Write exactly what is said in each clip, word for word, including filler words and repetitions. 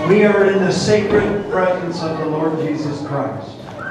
We are in the sacred presence of the Lord Jesus Christ.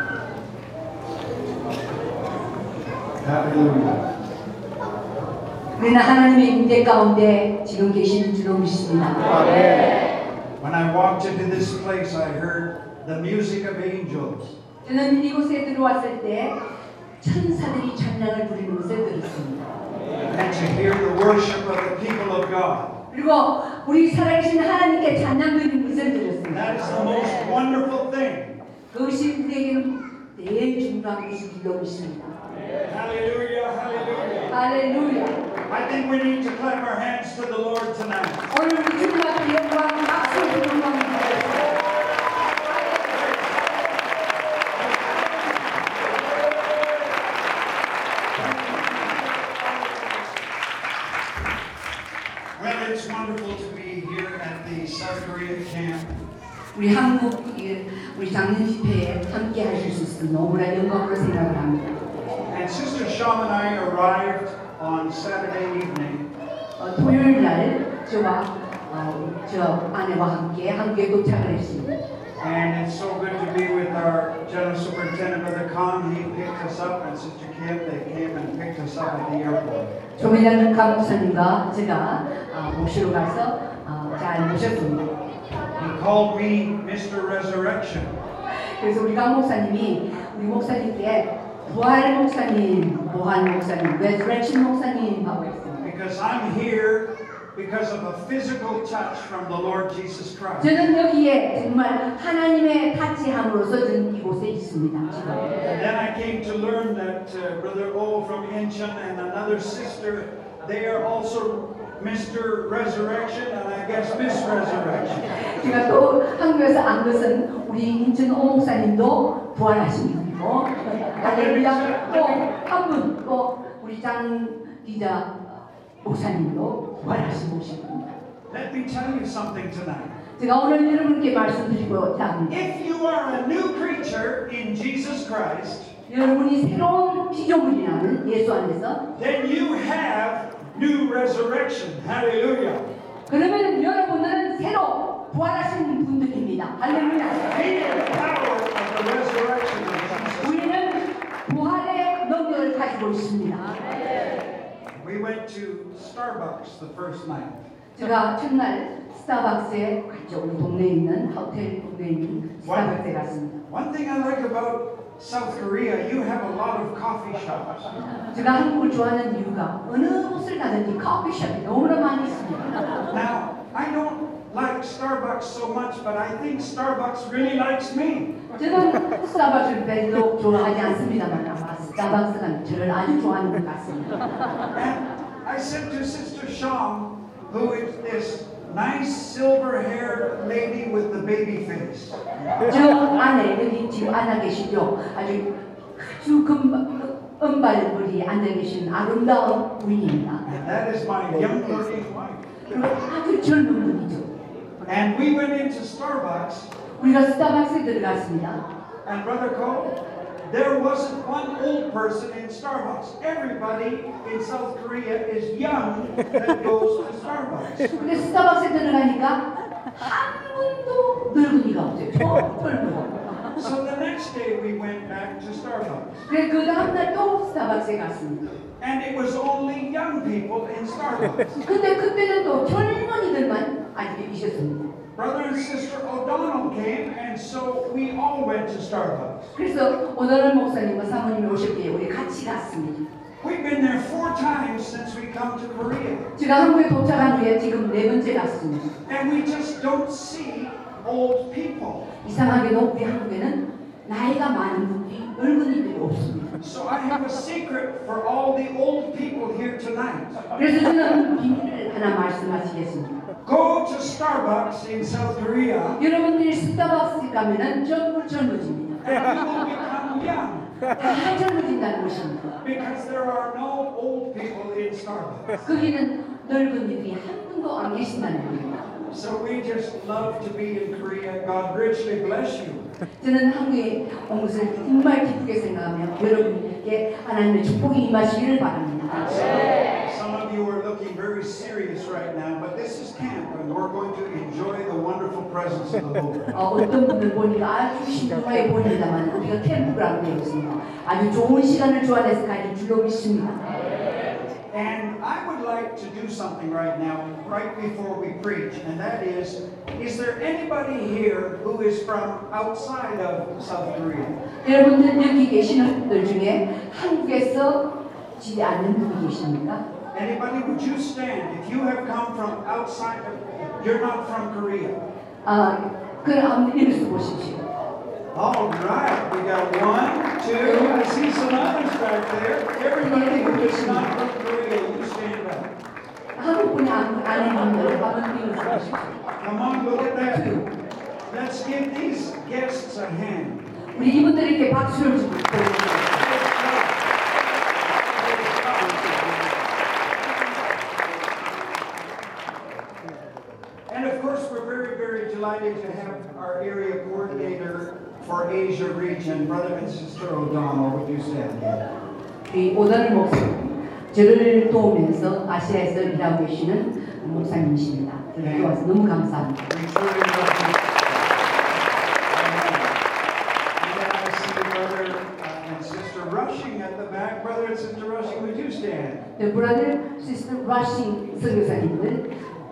Hallelujah. 우리는 하나님의 임재 가운데 지금 계신 줄로 믿습니다. When I walked into this place, I heard the music of angels. 저는 이곳에 들어왔을 때 천사들이 찬양을 부리는 것을 들었습니다. And to hear the worship of the people of God. 그리고 우리 살아계신 하나님께 찬양 드리는 것을 들었습니다. That is the most wonderful thing. 그것이 우리에게는 제일 중요한 것이기도 있습니다. Hallelujah, hallelujah. 할렐루야. I think we need to clap our hands to the Lord tonight. 오늘 우리 주님 앞에 영광 박수 부르는 Well, it's wonderful to be here at the South Korea camp. 우리 한국 우리 장례 집회에 함께 하실 수 있어서 너무나 영광으로 생각을 합니다. And Sister Sham and I arrived on Saturday evening. 어, 토요일 날 저와 어, 저 아내와 함께 한국에 도착을 했습니다. And it's so good to be with our General Superintendent, Brother Khan. He picked us up, and Sister Kim, they came and picked us up at the airport. 조매장 강 목사님과 제가 어, 모시러 가서 어, 잘 모셨습니다. He called me Mister Resurrection. 그래서 우리 강 목사님이 우리 목사님께 부활 목사님, 보한 목사님, 레스렉션 목사님 하고 있습니다. Because I'm here because of a physical touch from the Lord Jesus Christ. 저는 여기에 정말 하나님의 타치함으로써 저는 이곳에 있습니다. 지금. And then I came to learn that uh, Brother O from Incheon and another sister, they are also Mister Resurrection and I guess Miss Resurrection. 제가 또 한국에서 안 것은 우리 인천 오 목사님도 부활하신 분이고, 할렐루야. 또 한 분, 또 우리 장 기자 목사님도 부활하신 분입니다. Let me tell you something tonight. 제가 오늘 여러분께 말씀드리고자 합니다. If you are a new creature in Jesus Christ, 여러분이 새로운 피조물이라는 예수 안에서, then you have new resurrection. Hallelujah. 그러면 여러분들은 새로 부활하신 분들입니다. 할렐루야. We have the power of the resurrection of Jesus. 우리는 부활의 능력을 가지고 있습니다. We went to Starbucks the first night. 제가 첫날 스타벅스에 갔죠. 우리 동네에 있는 호텔 동네에 있는 스타벅스에 갔습니다. One thing I like about South Korea, you have a lot of coffee shops. 제가 한국을 좋아하는 이유가 어느 곳을 가든지 커피숍이 너무나 많이 있습니다. Now, I don't like Starbucks so much, but I think Starbucks really likes me. 저는 스타벅스를 별로 좋아하지 않습니다만 아마 스타벅스가 저를 아주 좋아하는 것 같습니다. And I said to Sister Sham, who is this nice silver-haired lady with the baby face. 저 안에 여기 지금 앉아 계시죠? 아주 아주 금 은발머리 앉아 계신 아름다운 부인입니다. And that is my young-looking wife. 그리고 아주 젊은 분이죠. And we went into Starbucks, 우리가 스타벅스에 들어갔습니다. and Brother Cole, there wasn't one old person in Starbucks. Everybody in South Korea is young that goes to Starbucks. 근데 스타벅스에 들어가니까 한 분도 늙은이가 없어요. 저 젊은. So the next day we went back to Starbucks. 그래서 그 다음날 또 스타벅스에 갔습니다. And it was only young people in Starbucks. 근데 그때는 또 젊은이들만 아직 계셨습니다. Brother and Sister O'Donnell came, and so we all went to Starbucks. 그래서 오늘 목사님과 사모님이 오셨기에 우리 같이 갔습니다. We've been there four times since we come to Korea. 제가 한국에 도착한 후에 지금 네 번째 갔습니다. And we just don't see old people. 이상하게도 우리 한국에는 나이가 많은 분들이 늙은이들이 없습니다. So I have a secret for all the old people here tonight. 그래서 저는 비밀을 하나 말씀하시겠습니다. Go to Starbucks in South Korea, 여러분들이 스타벅스 가면은 전부 젊어집니다. and you will become young. 다 젊어진다는 것입니다. Because there are no old people in Starbucks. 거기는 늙은이들이 한 분도 안 계신다는 겁니다. So we just love to be in Korea. God richly bless you. 저는 한국에 온 것을 정말 기쁘게 생각하며 여러분께 하나님의 축복이 임하시기를 바랍니다. So, some of you are looking very serious right now, but this is camp, and we're going to enjoy the wonderful presence of the Lord. 어, 어떤 분들 보니까 아주 신중하게 보입니다만 우리가 캠프그라운드에 있습니다. 아주 좋은 시간을 주 안에서 가질 줄로 믿습니다. And I would like to do something right now, right before we preach, and that is, is there anybody here who is from outside of South Korea? 여러분들 여기 계시는 분들 중에 한국에서 지지 않는 분이 계십니까? Anybody, would you stand? If you have come from outside of, you're not from Korea. 아, 그럼 한번 일어서 보십시오. All right, we got one, two, I see some others back there. Everybody who is not from Korea, you stand up. 한국 분이 안, 아닌 분들 한번 일어서 보십시오. Come on, look at that. Let's give these guests a hand. 우리 이분들에게 박수를 주고 보여주세요. And of course, we're very, very delighted to have our area coordinator for Asia region, Brother and Sister O'Donnell. Would you stand? 우리 오다를 목사님, 저를 도우면서 아시아에서 일하고 계시는 목사님이십니다. 이렇게 와서 너무 감사합니다. We truly love you. And then I see Brother uh, and Sister Rushing at the back. Brother and Sister Rushing, would you stand? 네, 브라더, 시스터 러싱 선교사님들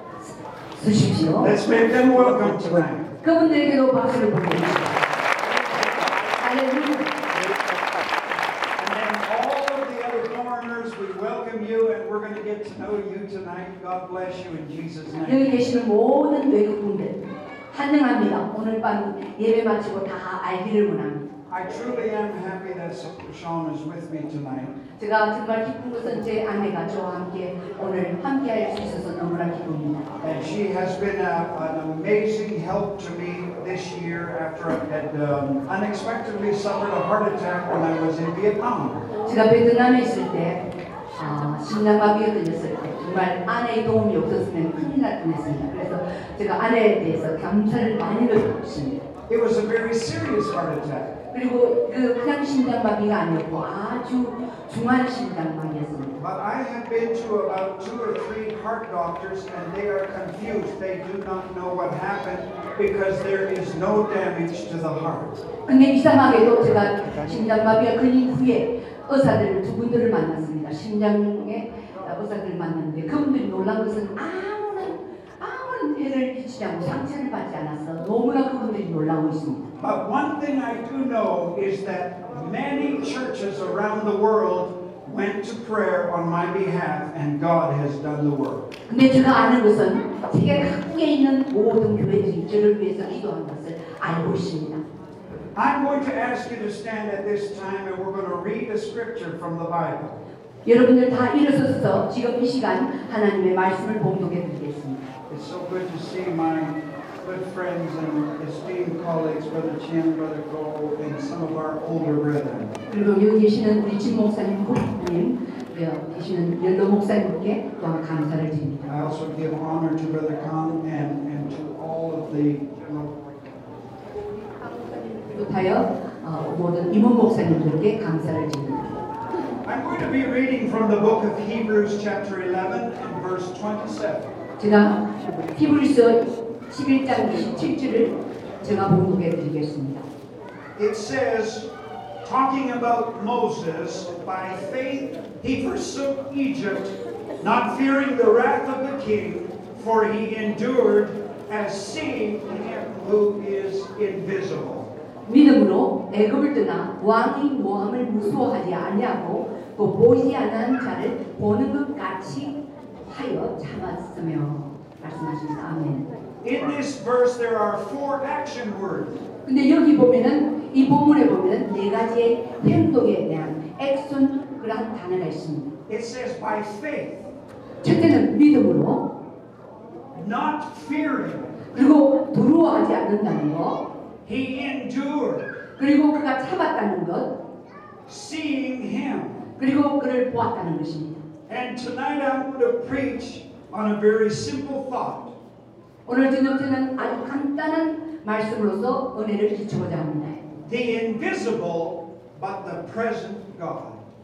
서십시오. Let's make them welcome tonight. 그분들에게도 박수를 보내주십시오. 할렐루야. And then all of the other foreigners, we welcome you, and we're going to get to know you tonight. God bless you in Jesus' 여기 name. 계시는 모든 외국분들 환영합니다. 오늘 밤 예배 마치고 다 알기를 원합니다. I truly am happy that Sean is with me tonight. 제가 정말 기쁜 것은 제 아내가 저와 함께 오늘 함께할 수 있어서 너무나 기쁩니다. And she has been a, an amazing help to me this year after I had um, unexpectedly suffered a heart attack when I was in Vietnam. 제가 베트남에 있을 때 아, 심장마비가 걸렸을 때 정말 아내의 도움이 없었으면 큰일 날 뻔했습니다. 그래서 제가 아내에 대해서 감사를 많이 드리고 있습니다. It was a very serious heart attack. 그리고 그 그냥 심장마비가 아니었고 아주 중한 심장마비였습니다. But I have been to about two or three heart doctors and they are confused. They do not know what happened because there is no damage to the heart. 근데 이상하게도 제가 심장마비가 걸린 후에 의사들 두 분들을 만났습니다. 심장의 의사들을 만났는데 그분들이 놀란 것은 아무런 아무런 해를 끼치지 않고 상처를 받지 않아서 너무나 그분들이 놀라고 있습니다. But one thing I do know is that many churches around the world went to prayer on my behalf and God has done the work. 근데 제가 아는 것은 세계 각국에 있는 모든 교회들이 저를 위해서 기도한 것을 알고 있습니다. I'm going to ask you to stand at this time and we're going to read the scripture from the Bible. 여러분들 다 일어서서 지금 이 시간 하나님의 말씀을 봉독해 드리겠습니다. It's so good to see my good friends and esteemed colleagues, Brother Chin, Brother Go, and some of our older brethren. 그리고 여기 계시는 우리 진 목사님, 목사님, 계시는 연로 목사님께 또한 감사를 드립니다. I also give honor to Brother Khan and, and to all of the general. 비롯하여 어, 모든 임원 목사님들께 감사를 드립니다. I'm going to be reading from the book of Hebrews chapter eleven and verse twenty-seven. 제가 히브리서 십일 장 이십칠 절을 제가 봉독해 드리겠습니다. It says, talking about Moses, by faith he forsook Egypt, not fearing the wrath of the king, for he endured as seeing him who is invisible. 믿음으로 애굽을 떠나 왕이 모함을 무서워하지 아니하고 또 보이지 않는 자를 보는 것 같이 하여 참았으며 말씀하십니다. 아멘. In this verse there are four action words. 근데 여기 보면은 이 본문에 보면은 네 가지의 행동에 대한 액션 그런 단어가 있습니다. It says by faith, 첫째는 믿음으로, not fearing. 그리고 두려워하지 않는다는 것, He endured, 그리고 그가 참았다는 것, seeing him. 그리고 그를 보았다는 것입니다. And tonight I'm going to preach on a very simple thought. 오늘 저녁 저는 아주 간단한 말씀으로서 은혜를 끼치고자 합니다. The invisible but the present God.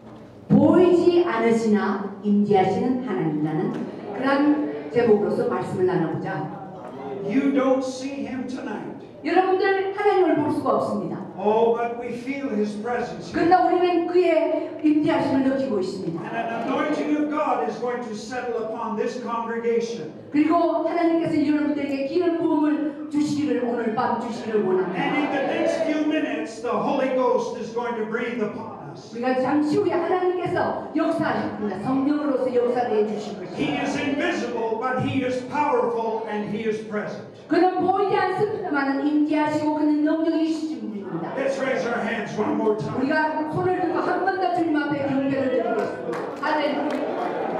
보이지 않으시나 임재하시는 하나님이라는 그런 제목으로서 말씀을 나눠보자. You don't see him tonight. 여러분들 하나님을 볼 수가 없습니다. Oh, but we feel his presence here. 그러나 우리는 그의 임재하심을 느끼고 있습니다. And an anointing of God is going to settle upon this congregation. 그리고 하나님께서 여러분들에게 기름 부음을 주시기를 오늘 밤 주시기를 원합니다. And in the next few minutes, the Holy Ghost is going to breathe upon us. 우리가 잠시 후에 하나님께서 역사하실 겁니다. 성령으로서 역사를 해주실 He 것입니다. is invisible, but he is powerful and he is present. 그는 보이지 않습니다만 임재하시고 그는 능력이 있으신 분입니다. Let's raise our hands one more time. 우리가 손을 들고 한 번 더 주님 앞에 경배를 드리겠습니다. 할렐루야.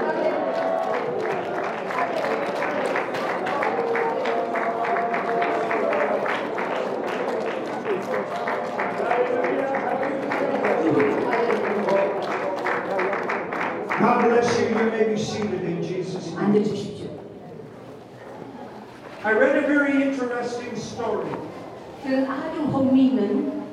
God bless you. You may be seated in Jesus' name. 앉아주십시오. I read a very interesting story. 저는 아주 흥미있는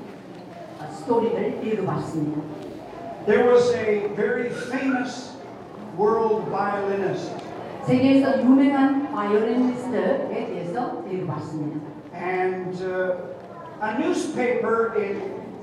스토리를 읽어봤습니다. There was a very famous world violinist, 세계에서 유명한 바이올리니스트에 대해서 읽어봤습니다. and uh, a newspaper in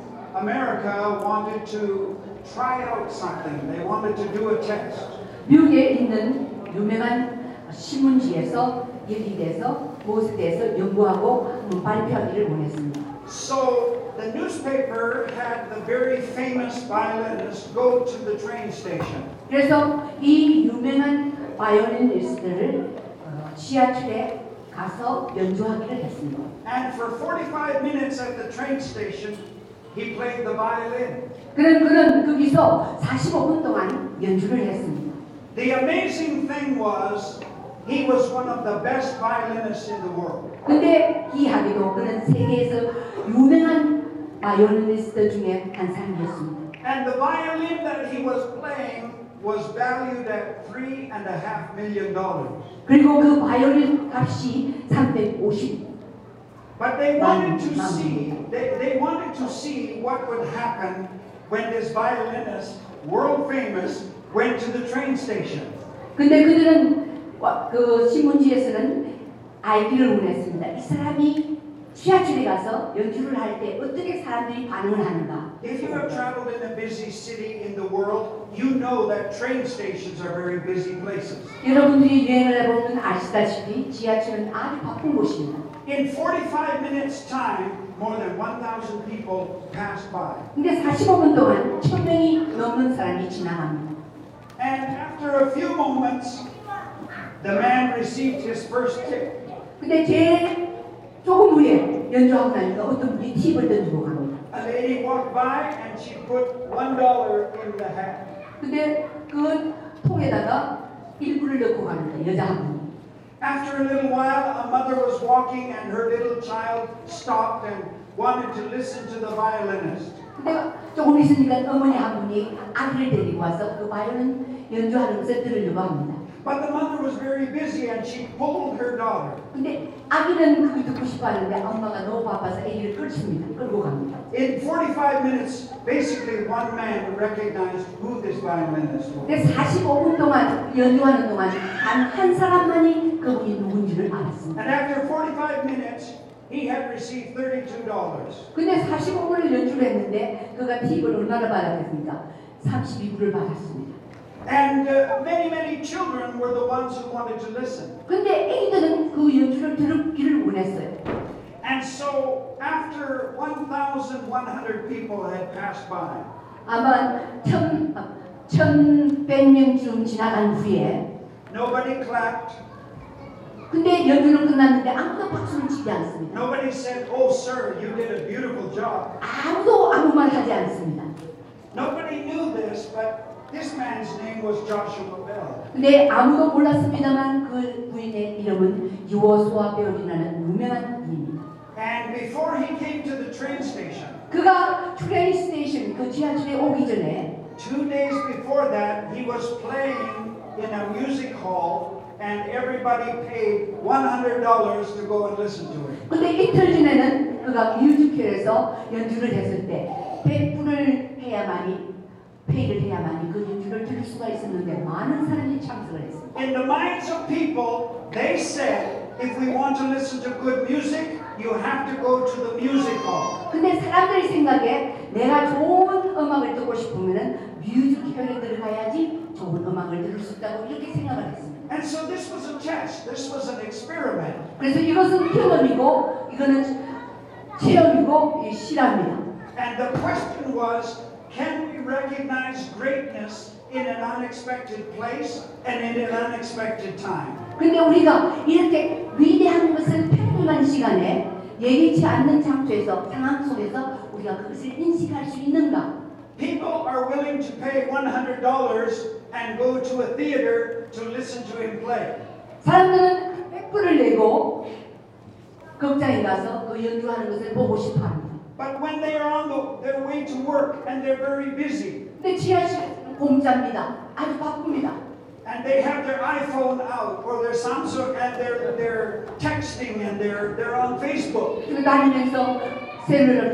America wanted to try out something. They wanted to do a test. 미국에 있는 유명한 신문지에서 여기에 대해서 무엇에 대해서 연구하고 한번 발표하기를 원했습니다. So the newspaper had the very famous violinist go to the train station. 그래서 이 유명한 바이올리니스트를 어, 지하철에 가서 연주하기를 했습니다. And for forty-five minutes at the train station, he played the violin. 그런 그는 거기서 사십오 분 동안 연주를 했습니다. The amazing thing was, he was one of the best violinists in the world. 근데 기하게도 그는 세계에서 유명한 바이올리니스트 중에 한 사람이었습니다. And the violin that he was playing was valued at three and a half million dollars. 그리고 그 바이올린 값이 삼백오십. But they wanted to see, they, they wanted to see what would happen when this violinist, world famous, went to the train station. 근데 그들은 그 신문지에서는 알기를 원했습니다. 이 사람이 지하철에 가서 연주를 할 때 어떻게 사람들이 반응을 하는가. If you have traveled in a busy city in the world, you know that train stations are very busy places. 여러분들이 여행을 해보면 아시다시피 지하철은 아주 바쁜 곳입니다. In forty-five minutes time, more than one thousand people passed by. 근데 사십오 분 동안 천 명이 넘는 사람이 지나갑니다. And after a few moments, the man received his first tip. 근데 제일 조금 후에 연주하고 나니까 어떤 분이 팁을 던지고 갑니다. A lady walked by and she put one dollar in the hat. 근데 그 통에다가 일부를 넣고 갑니다. 여자 한 분이. After a little while, a mother was walking and her little child stopped and wanted to listen to the violinist. 근데 조금 있으니까 어머니 한 분이 아기를 데리고 와서 그 바이올린 연주하는 것을 들으려고 합니다. But the mother was very busy and she pulled her daughter. 근데 아기는 그걸 듣고 싶어 하는데 엄마가 너무 바빠서 아기를 끌습니다. 끌고 갑니다. In forty-five minutes, basically one man recognized who this violinist was. 근데 사십오 분 동안 연주하는 동안 단 한 사람만이 그분이 누군지를 알았습니다. And after forty-five minutes, he had received thirty-two dollars. 근데 사십오 분을 연주를 했는데 그가 팁을 얼마나 받았겠습니까? 삼십이 불을 받았습니다. And uh, many, many children were the ones who wanted to listen. 근데 애기들은 그 연주를 들었기를 원했어요. And so, after one thousand one hundred people had passed by, 아마 천, 천백 명쯤 지나간 후에 nobody clapped, 근데 연주는 끝났는데 아무도 박수를 치지 않습니다. nobody said, "Oh, sir, you did a beautiful job." 아무도 아무 말 하지 않습니다. Nobody knew this, but this man's name was Joshua Bell. 근데 아무도 몰랐습니다만 그 부인의 이름은 여호수아 벨이라는 유명한 분입니다. And before he came to the train station, 그가 트레인 스테이션 그 지하철에 오기 전에 two days before that, he was playing in a music hall, and everybody paid one hundred dollars to go and listen to him. 근데 이틀 전에는 그가 뮤지컬에서 연주를 했을 때 백 불을 해야만이 회의를 해야만이 그 연주를 들을 수가 있었는데 많은 사람이 참석을 했습니다. In the minds of people, they said, if we want to listen to good music, you have to go to the music hall. 근데 사람들의 생각에 내가 좋은 음악을 듣고 싶으면은 뮤직홀에 들어가야지 좋은 음악을 들을 수 있다고 이렇게 생각을 했습니다. And so this was a test. This was an experiment. 그래서 이것은 경험이고 이거는 체험이고 이 실험입니다. And the question was, can we recognize greatness in an unexpected place and in an unexpected time? 근데 우리가 이렇게 위대한 것을 평범한 시간에 예기치 않는 장소에서 상황 속에서 우리가 그것을 인식할 수 있는가? People are willing to pay one hundred dollars and go to a theater to listen to him play. 사람들은 백 불을 내고 극장에 가서 그 연주하는 것을 보고 싶어합니다. But when they are on the, their way to work and they're very busy 근데 지하실은 공짜입니다. 아주 바쁩니다. and they have their iPhone out or their Samsung and they're they're texting and they're they're on Facebook. 그리고 다니면서 셀룰러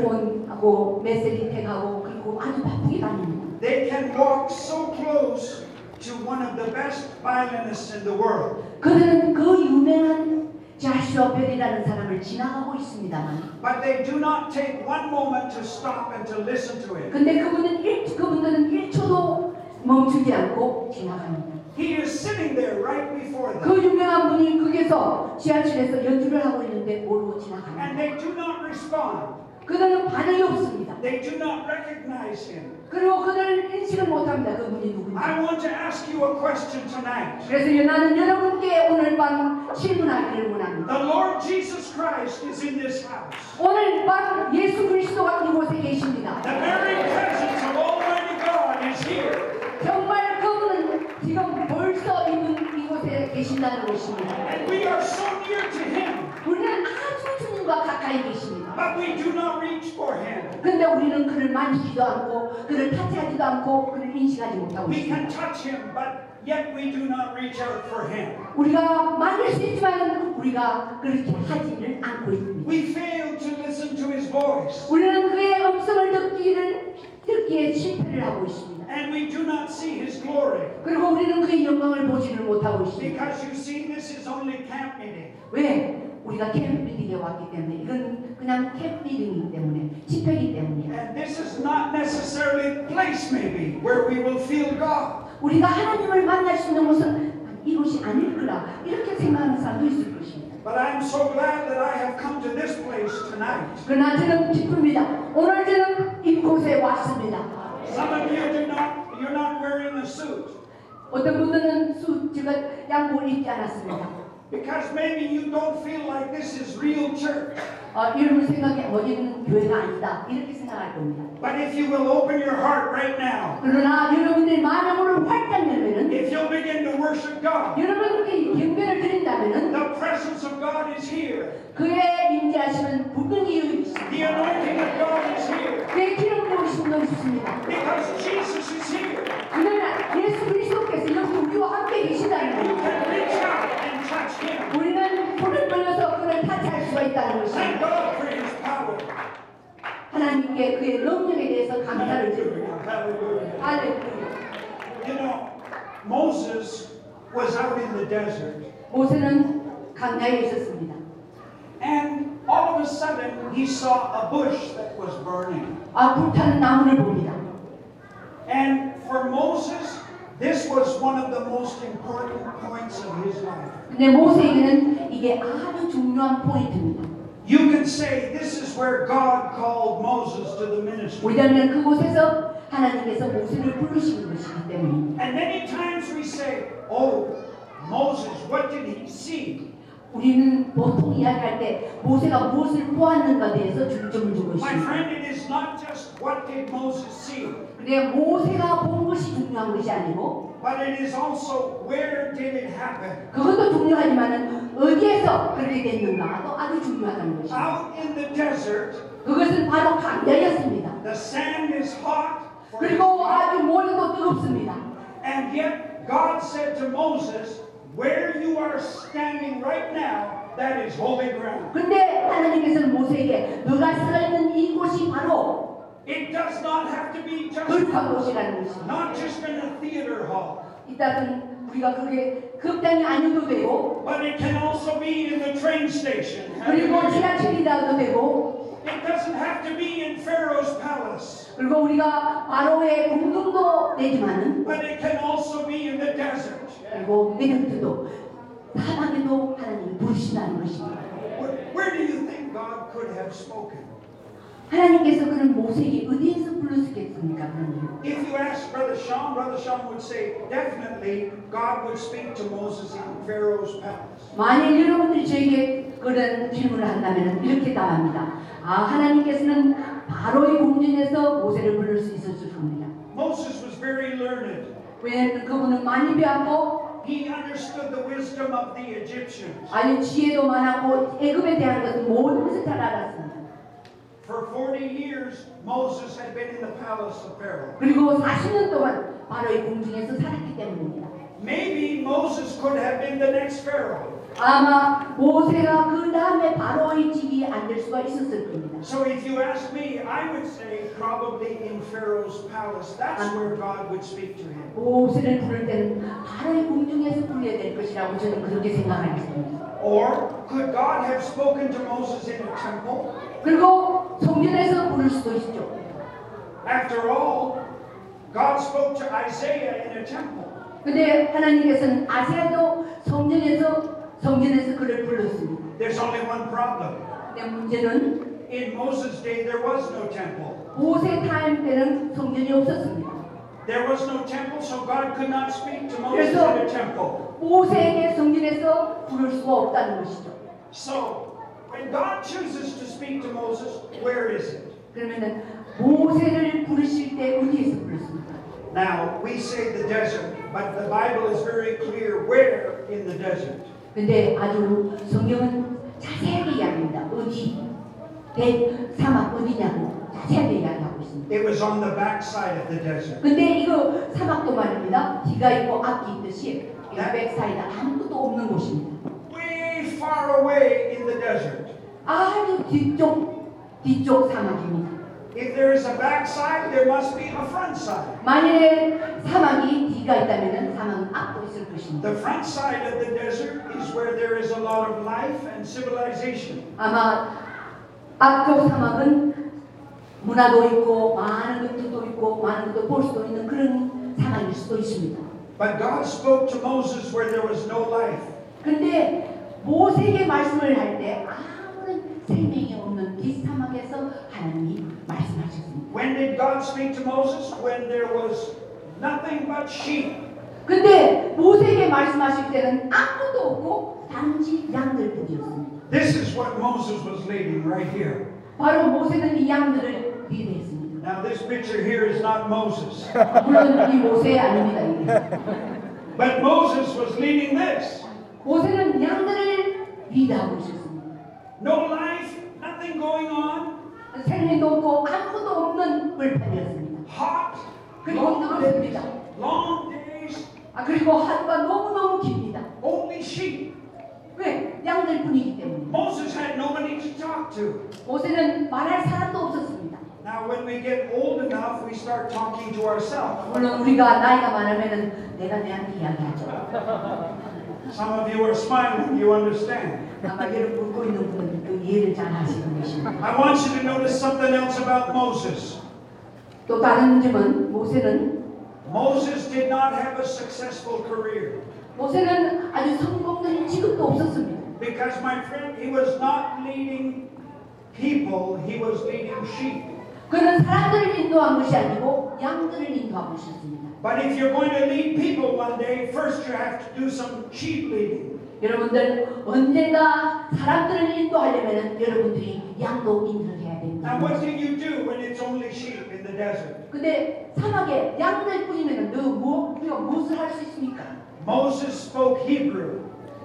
폰하고 메시지 택하고 그리고 아주 바쁘게 다닙니다. They can walk so close to one of the best violinists in the world. 그들은 그 유명한 자슈아 벨이라는 사람을 지나가고 있습니다만, But they do not take one moment to stop and to listen to him. 근데 그분은 일, 그분들은 일 초도 멈추지 않고 지나갑니다. He is sitting there right before them. 그 유명한 분이 거기서 지하철에서 연주를 하고 있는데 모르고 And 지나갑니다. they do not respond. 그들은 반응이 없습니다. They do not recognize him. 그리고 그들은 인식을 못합니다. 그분이 누군지. I want to ask you a question tonight. 그래서 나는 여러분께 오늘 밤 질문하기를 원합니다. The Lord Jesus Christ is in this house. 오늘 밤 예수 그리스도가 이곳에 계십니다. The very presence of Almighty God is here. 정말 그분은 지금 벌써 이분 이곳에 계신다는 것입니다. And we are so near to him. 우리는 아주 주님과 가까이 계십니다. But we do not reach for him. 근데 우리는 그를 만지지도 않고 그를 타치하지도 않고 그를 인식하지 못하고 We can 있습니다. touch him, but yet we do not reach out for him. 우리가 만질 수 있지만 우리가 그렇게 하지를 않고 있습니다. We fail to listen to his voice. 우리는 그의 음성을 듣기를 듣기에 실패를 하고 있습니다. And we do not see his glory. 그리고 우리는 그의 영광을 보지를 못하고 있습니다. Because you see, this is only camp meeting. 왜? 우리가 캠프 미팅에 왔기 때문에 이건 그냥 캠프 미팅이기 때문에 집회이기 때문이야. And this is not necessarily a place maybe where we will feel God. 우리가 하나님을 만날 수 있는 곳은 이곳이 아닐 거라 이렇게 생각하는 사람도 있을 것입니다. But I'm so glad that I have come to this place tonight. 그러나 저는 기쁩니다. 오늘 저는 이곳에 왔습니다. Some of you do not, you're not wearing a suit. 어떤 분들은 수트가 양복을 입지 않았습니다. Because maybe you don't feel like this is real church. 어, 여러분 생각에 어디는 교회가 아니다 이렇게 생각할 겁니다. But if you will open your heart right now, 그러나 여러분들이 마음으로 활짝 열면은 if you'll begin to worship God, 여러분들께 경배를 드린다면은 the presence of God is here. 그의 임재하시는 분명히 여기 있습니다. The anointing of God is here. 그의 기름 부으심도 있습니다. Because Jesus is here. 그러나 예수 그리스도께서 여기 우리와 함께 계신다는 You 것. can reach out and touch Him. 우리는 손을 벌려서 그를 타치할 수가 있다는 Thank 것입니다. God for His power. 하나님께 그의 능력에 대해서 감사를 드립니다. Hallelujah. Hallelujah. 할렐루야. You know, Moses was out in the desert, 모세는 강야에 있었습니다. and all of a sudden he saw a bush that was burning. 아, 불타는 나무를 봅니다. And for Moses, this was one of the most important points of his life. 근데 모세에게는 이게 아주 중요한 포인트입니다. You can say this is where God called Moses to the ministry. 왜냐하면 그곳에서 하나님께서 모세를 부르시는 것이기 때문입니다. And many times we say, oh, Moses, what did he see? 우리는 보통 이야기할 때 모세가 무엇을 보았는가에 대해서 중점을 두고 My 있습니다. friend, it is not just what did Moses see, 근데 모세가 본 것이 중요한 것이 아니고 but it is also where did it happen? 그것도 중요하지만은 어디에서 그렇게 됐는가도 아주 중요하다는 것입니다. Out in the desert, 그것은 바로 강야였습니다. the sand is hot, for 그리고 아주 모래도 뜨겁습니다. and yet God said to Moses, where you are standing right now, that is holy ground. 근데 하나님께서는 모세에게 너가 서 있는 이곳이 바로 It does not have to be just 거룩한 곳이라는 것입니다. not just in a theater hall, 이 뜻은 우리가 그게 극장이 아니어도 되고 but it can also be in the train station. 그리고 지하철이라도 되고 It doesn't have to be in Pharaoh's palace, 그리고 우리가 바로의 궁중도 되지만은 but it can also be in the desert. 그리고 메르트도 사막에도 하나님이 부르신다는 것입니다. Where, where do you think God could have spoken? 하나님께서 그런 모세에게 어디에서 불렀겠습니까? 하나님? If you ask Brother Sean, Brother Sean would say, definitely God would speak to Moses in Pharaoh's palace. 만일 여러분들이 저에게 그런 질문을 한다면 이렇게 답합니다. 아, 하나님께서는 바로의 궁전에서 모세를 부를 수 있었을 겁니다. Moses was very learned. 왜냐하면 그분은 많이 배웠고 He understood the wisdom of the Egyptians. 아주 지혜도 많았고 애굽에 대한 것은 모든 것을 잘 알았습니다. For forty years, Moses had been in the palace of Pharaoh. 그리고 사십 년 동안 바로의 궁중에서 살았기 때문입니다. Maybe Moses could have been the next Pharaoh. 아마 모세가 그 다음에 바로의 집이 앉을 수가 있었을 겁니다. So if you ask me, I would say probably in Pharaoh's palace. That's where God would speak to him. 모세를 부를 때는 바로의 궁중에서 불러야 될 것이라고 저는 그렇게 생각하겠습니다. Or could God have spoken to Moses in a temple? 그리고 성전에서 부를 수도 있죠. After all, God spoke to Isaiah in a temple. 근데 하나님께서는 아세아도 성전에서 성전에서 그를 불렀습니다. There's only one problem. 근데 문제는 In Moses' day, there was no temple. 모세 타임 때는 성전이 없었습니다. There was no temple, so God could not speak to Moses in a temple. 모세에게 성전에서 부를 수가 없다는 것이죠. So, when God chooses to speak to Moses, where is it? 그러면은 모세를 부르실 때 어디에서 불렀습니까? Now, we say the desert, but the Bible is very clear where in the desert. 근데 아주 성경은 자세하게 이야기합니다. 어디, 대 사막 어디냐고 자세하게 이야기하고 있습니다. It was on the backside of the desert. 근데 이거 사막도 말입니다. 뒤가 있고 앞이 있듯이 백사이드 아무것도 없는 곳입니다. Way far away in the desert. 아주 뒤쪽 뒤쪽 사막입니다. If there is a backside, there must be a front side. 만일에 사막이 뒤가 있다면 사막은 앞도 있을 것입니다. The front side of the desert is where there is a lot of life and civilization. 아마 앞쪽 사막은 문화도 있고 많은 것들도 있고 많은 것도 볼 수도 있는 그런 사막일 수도 있습니다. But God spoke to Moses where there was no life. 그런데 모세에게 말씀을 할 때 아무런 생명이 없는 뒷사막에서 하나님이 말씀하셨습니다. When did God speak to Moses? When there was nothing but sheep. 근데 모세에게 말씀하실 때는 아무것도 없고 단지 양들뿐이었습니다. This is what Moses was leading right here. 바로 모세는 이 양들을 리드했습니다. Now this picture here is not Moses. 물론 이 모세 아닙니다. 이게. But Moses was leading this. 모세는 양들을 리드하고 있었습니다. No life, nothing going on. 생명도 없고 아무것도 없는 불판이었습니다. Hot, 그리고 long, 뜨겁습니다. long days, 아 그리고 하루가 너무너무 깁니다. only sheep. 왜? 양들뿐이기 때문에. Moses had nobody to talk to. 모세는 말할 사람도 없었습니다. Now when we get old enough, we start talking to ourselves. 물론 우리가 나이가 많으면은 내가 내한테 이야기하죠. Some of you are smiling, you understand. 아마 여러분 웃고 있는 분은 그 이해를 잘 하시는 것입니다. I want you to notice something else about Moses. 또 다른 점은 모세는 Moses did not have a successful career. 모세는 아주 성공적인 직업도 없었습니다. Because my friend, he was not leading people, he was leading sheep. 그는 사람들을 인도한 것이 아니고 양들을 인도하고 있었습니다. But if you're going to lead people one day, first you have to do some sheep leading. 여러분들 언젠가 사람들을 인도하려면 여러분들이 양도 인도해야 됩니다. Now what do you do when it's only sheep in the desert? 근데 사막에 양들뿐이면 너 뭐, 우리가 무엇을 할 수 있습니까? Moses spoke Hebrew.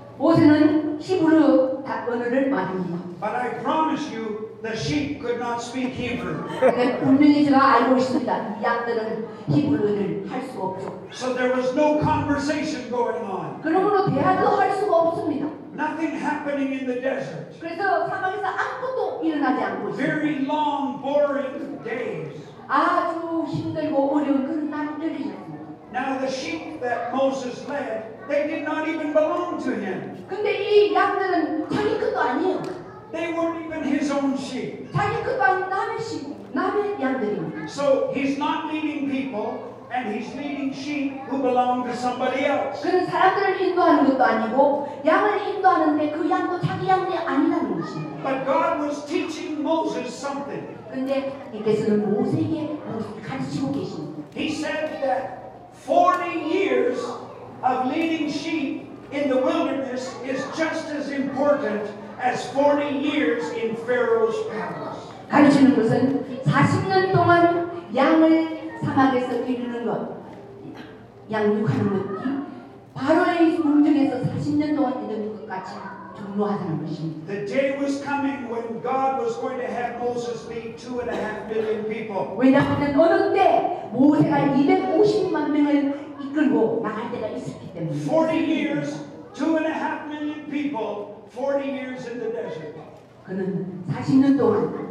모세는 히브리 언어를 말합니다. But I promise you, the sheep could not speak Hebrew. 근데 분명히 제가 알고 있습니다. 이 양들은 히브리어를 할 수가 없죠. So there was no conversation going on. 그러므로 대화도 할 수가 없습니다. Nothing happening in the desert. 그래서 사막에서 아무것도 일어나지 않고 있어요. Very long, boring days. 아주 힘들고 어려운 그런 날들이었습니다. Now the sheep that Moses led, they did not even belong to him. 근데 이 양들은 자기 것도 아니에요. They weren't even his own sheep. 자기 것도 아닌 남의 시, 남의 양들입니다. So he's not leading people, and he's leading sheep who belong to somebody else. 그는 사람들을 인도하는 것도 아니고 양을 인도하는데 그 양도 자기 양이 아니라는 것입니다. But God was teaching Moses something. 근데 하나님께서는 모세에게 무엇을 가르치고 계십니다. He said that forty years of leading sheep in the wilderness is just as important as forty years in Pharaoh's palace. 가르치는 것은 사십 년 동안 양을 사막에서 기르는 것, 양육하는 것이 바로의 궁정에서 사십 년 동안 있는 것 같이 중요하다는 것입니다. The day was coming when God was going to have Moses lead two and a half million people. 왜냐하면 어느 때 모세가 이백오십만 명을 이끌고 나갈 때가 있었기 때문에. forty years, two and a half million people, forty years in the desert. 그는 사십 년 동안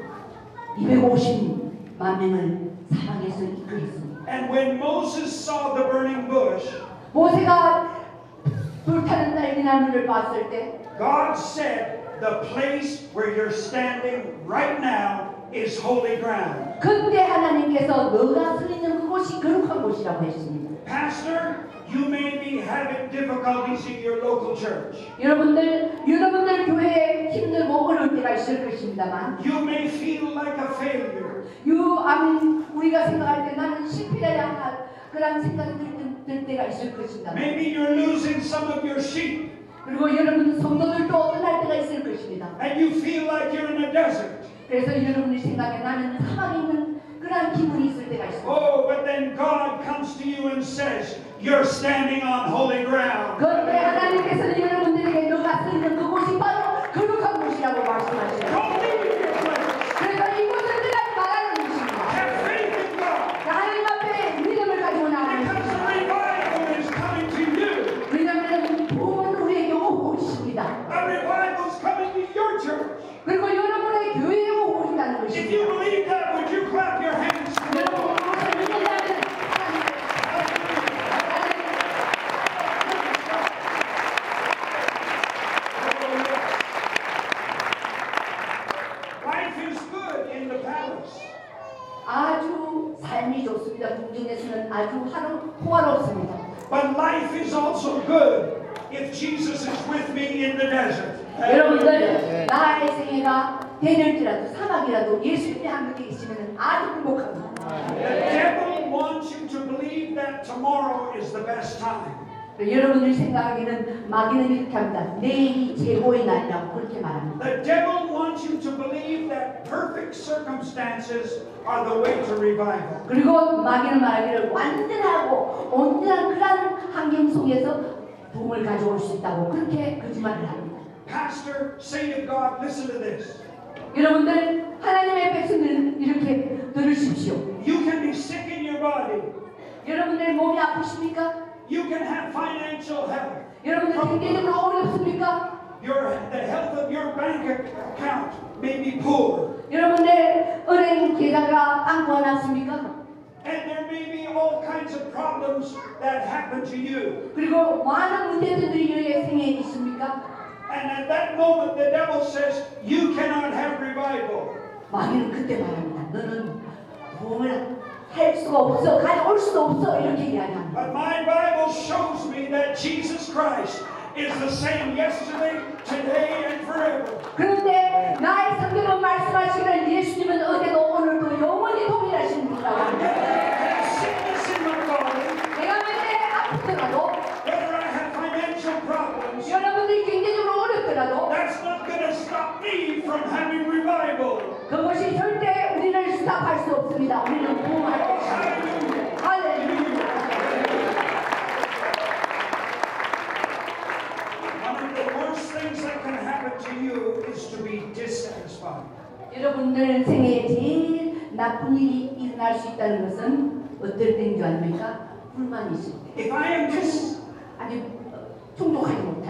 이백오십만 명을 사막에서 이끌었습니다. And when Moses saw the burning bush, 모세가 불타는 딸기나무를 봤을 때 God said, the place where you're standing right now is holy ground. 그때 하나님께서 너가 서 있는 그곳이 거룩한 곳이라고 했습니다. Pastor, you may be having difficulties in your local church. 여러분들, 여러분들 교회에 힘들고 어려울 때가 있을 것입니다만, You may feel like a failure. 유, 아멘, 우리가 생각할 때 나는 실패해야 할 그런 생각이 들, 들 때가 있을 것입니다. Maybe you're losing some of your sheep, 그리고 여러분 성도들도 떠날 때가 있을 것입니다. and you feel like you're in a desert. 그래서 여러분이 생각에 나는 사막에 있는 그런 기분이 있을 때가 있습니다. Oh, but then God comes to you and says, you're standing on holy ground. 그런데 하나님께서는 여러분들에게 너가 서 있는 그곳이 바로 거룩한 곳이라고 말씀하시죠. Don't leave your place. 그래서 이곳을 들어가지 말라는 것입니다. Have faith in God. 하나님 앞에 믿음을 가지고 나가는 Because the 것입니다. revival is coming to you. 왜냐하면 부흥은 우리에게 오고 있습니다. A revival is coming to your church. 그리고 여러분의 교회에 오고 있다는 If 것입니다. you believe that, would you clap your hands to the 여러분 Lord? 그것을 믿는다면 Life is good in the palace. 아주 삶이 좋습니다. 궁정에서는 아주 하루 호화롭습니다. But life is also good if Jesus is with me in the desert. 여러분들 나의 생애가 대낮이라도 사막이라도 예수님이 함께 계시면 아주 행복합니다. The devil wants you to believe that tomorrow is the best time. 여러분들이 생각하기는 마귀는 이렇게 합니다. 내일이 최고의 날이라고 그렇게 말합니다. The devil wants you to believe that perfect circumstances are the way to revival. 그리고 마귀는 말하기를 완전하고 온전한 그런 환경 속에서 부흥을 가져올 수 있다고 그렇게 거짓말을 합니다. Pastor, saint of God, listen to this. 여러분들 하나님의 백성들은 이렇게 들으십시오. You can be sick in your body. 여러분들 몸이 아프십니까? You can have financial health. 여러분들 경제적으로 어렵습니까? Your, the health of your bank account may be poor. 여러분들 은행 계좌가 빵꾸났습니까? And there may be all kinds of problems that happen to you. 그리고 많은 문제들이 너의 생애에 있습니까? And at that moment the devil says, you cannot have revival. 마귀는 그때 말합니다. 너는 부흥을 할 수가 없어, 가져올 수도 없어 이렇게 이야기합니다. But my Bible shows me that Jesus Christ is the same yesterday, today, and forever. 그런데 나의 성경은 말씀하시기를 예수님은 어제도 오늘도 영원히 동일하신 분이라고 합니다. Sickness in my body, 내가 만약에 아프더라도 whether I have financial problems, 여러분들이 경제적으로 어렵더라도 that's not going to stop me from having revival. 그것이 절대 우리를 스탑할 수 없습니다. 우리는 부흥할 것입니다. 할렐루야. One of the worst things that can happen to you is to be dissatisfied. 여러분들 생애에 제일 나쁜 일이 일어날 수 있다는 것은 어떨 때인 줄 아닙니까? 불만이 있을 때. If I am dis, 아주 충족하지 못할 때.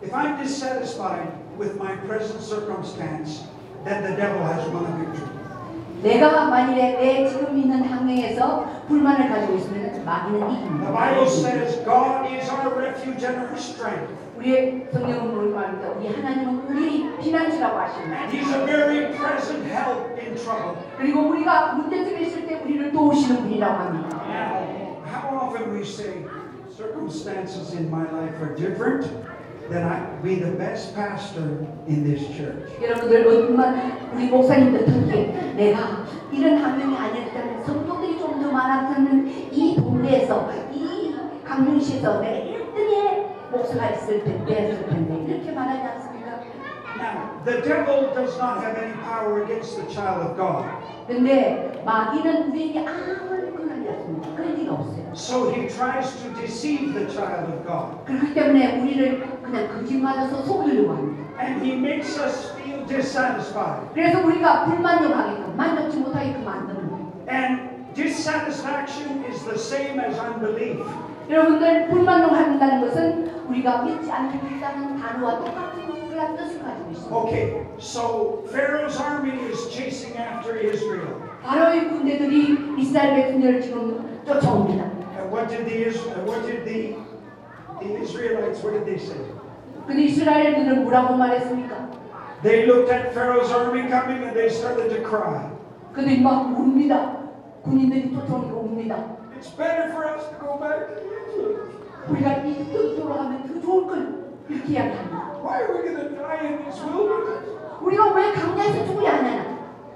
If I'm dissatisfied with my present circumstance, then the devil has won a victory. 내가 만일에 내 지금 있는 환경에서 불만을 가지고 있으면 마귀는 The 이깁니다. Bible says God is our refuge and our strength. 우리의 성경은 뭐라고 합니까? 우리 하나님은 우리 피난처라고 하십니다. And He's a very present help in trouble. 그리고 우리가 문제점에 있을 때 우리를 도우시는 분이라고 합니다. Now, how often we say circumstances in my life are different, then I'd be the best pastor in this church. 여러분들 얼마나 우리 목사님들 듣기에 내가 이런 환경이 아니었다면 성도들이 좀 더 많았다면 이 동네에서 이 강릉시에서 내가 일 등의 목사가 있을 텐데 했을 텐데 이렇게 말하지 않습니까? Now, the devil does not have any power against the child of God. 근데 마귀는 우리에게 아무런 권한이 없습니다. 그런 리가 없어요. So he tries to deceive the child of God. 그렇기 때문에 우리를 그냥 거짓말해서 속이려고 합니다. And he makes us feel dissatisfied. 그래서 우리가 불만족하게끔 만족치 못하게끔 만듭니다. And dissatisfaction is the same as unbelief. 여러분들 불만족한다는 것은 우리가 믿지 않는다는 단어와 똑같은 그런 뜻을 가지고 있습니다. Okay, so Pharaoh's army is chasing after Israel. 바로의 군대들이 이스라엘 백성들을 지금 쫓아옵니다. And what did the Is- uh, what did the the Israelites what did they say? 근데 이스라엘들은 뭐라고 말했습니까? They looked at Pharaoh's army coming and they started to cry. 그들이 막 웁니다. 군인들이 쫓아오니까 웁니다. It's better for us to go back to Egypt. 우리가 이집트로 돌아가면 더 좋을 걸 이렇게 이야기합니다. Why are we going to die in this wilderness? 우리가 왜 강야에서 죽어야 하냐?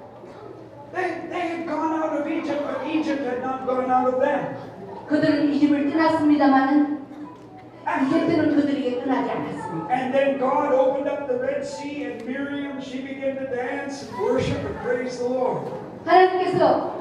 They, they had gone out of Egypt, but Egypt had not gone out of them. 그들은 이 집을 떠났습니다만은 After, 이집트는 그들에게 떠나지 않았습니다. and then God opened up the Red Sea, and Miriam, she began to dance and worship and praise the Lord. 하나님께서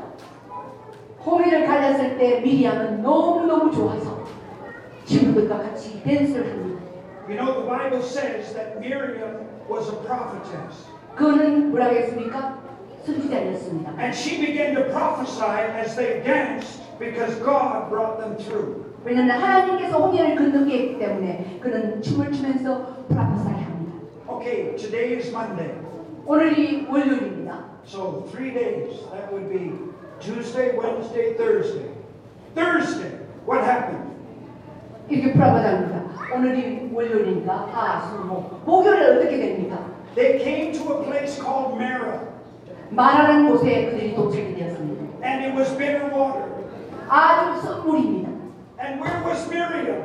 호미를 갈랐을 때 미리암은 너무너무 좋아서 친구들과 같이 댄스를 합니다. You know, the Bible says that Miriam was a prophetess. 그거는 뭐라고 했습니까? 선지자였습니다. And she began to prophesy as they danced because God brought them through. 왜냐하면 하나님께서 호미를 건너게 했기 때문에 그는 춤을 추면서 프라파사를 합니다. Okay, today is Monday. 오늘이 월요일입니다. So three days. That would be Tuesday, Wednesday, Thursday. Thursday. What happened? 이렇게 프라파사합니다. 오늘이 월요일이니까 화, 수, 목. 목요일에 어떻게 됩니까? They came to a place called Marah. 마라라는 곳에 그들이 도착이 되었습니다. And it was bitter water. 아주 썩물입니다. And where was Miriam?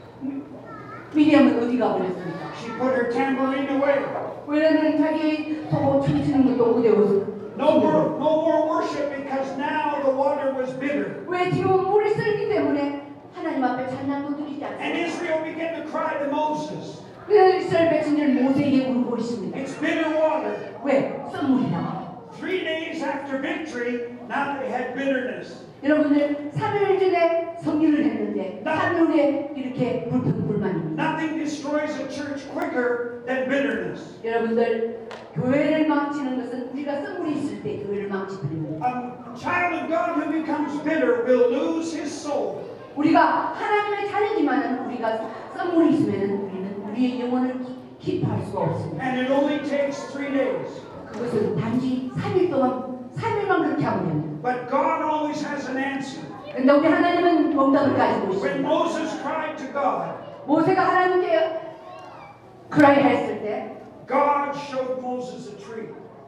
미리암은 어디 가버렸습니까? She put her tambourine away. 왜냐면 자기 또 춤추는 것도 어려워서 No more, no more worship because now the water was bitter. 왜 지금 물이 끓기 때문에 하나님 앞에 찬양도 드리지 And 않습니다. Israel began to cry to Moses. 그래서 이스라엘 백성들 모세에게 울고 있습니다. It's bitter water. 왜? 썩물이라. Three days after victory, now they had bitterness. 여러분들 삼 일 전에 성리를 했는데 삼 일 후에 이렇게 불평불만입니다. Nothing destroys a church quicker than bitterness. 여러분들 교회를 망치는 것은 우리가 썩물이 있을 때 교회를 망치버립니다. A child of God who becomes bitter will lose his soul. 우리가 하나님의 자녀지만은 우리가 썩물이 있으면 우리는 우리의 영혼을 기뻐할 수가 없습니다. And it only takes three days. 그것은 단지 삼 일 동안 삼 일만 그렇게 하면 됩니다. But God always has an answer. 그런데 우리 하나님은 정답을 가지고 When 있습니다. Moses cried to God, 모세가 하나님께 크라이 했을 때 God showed Moses a tree.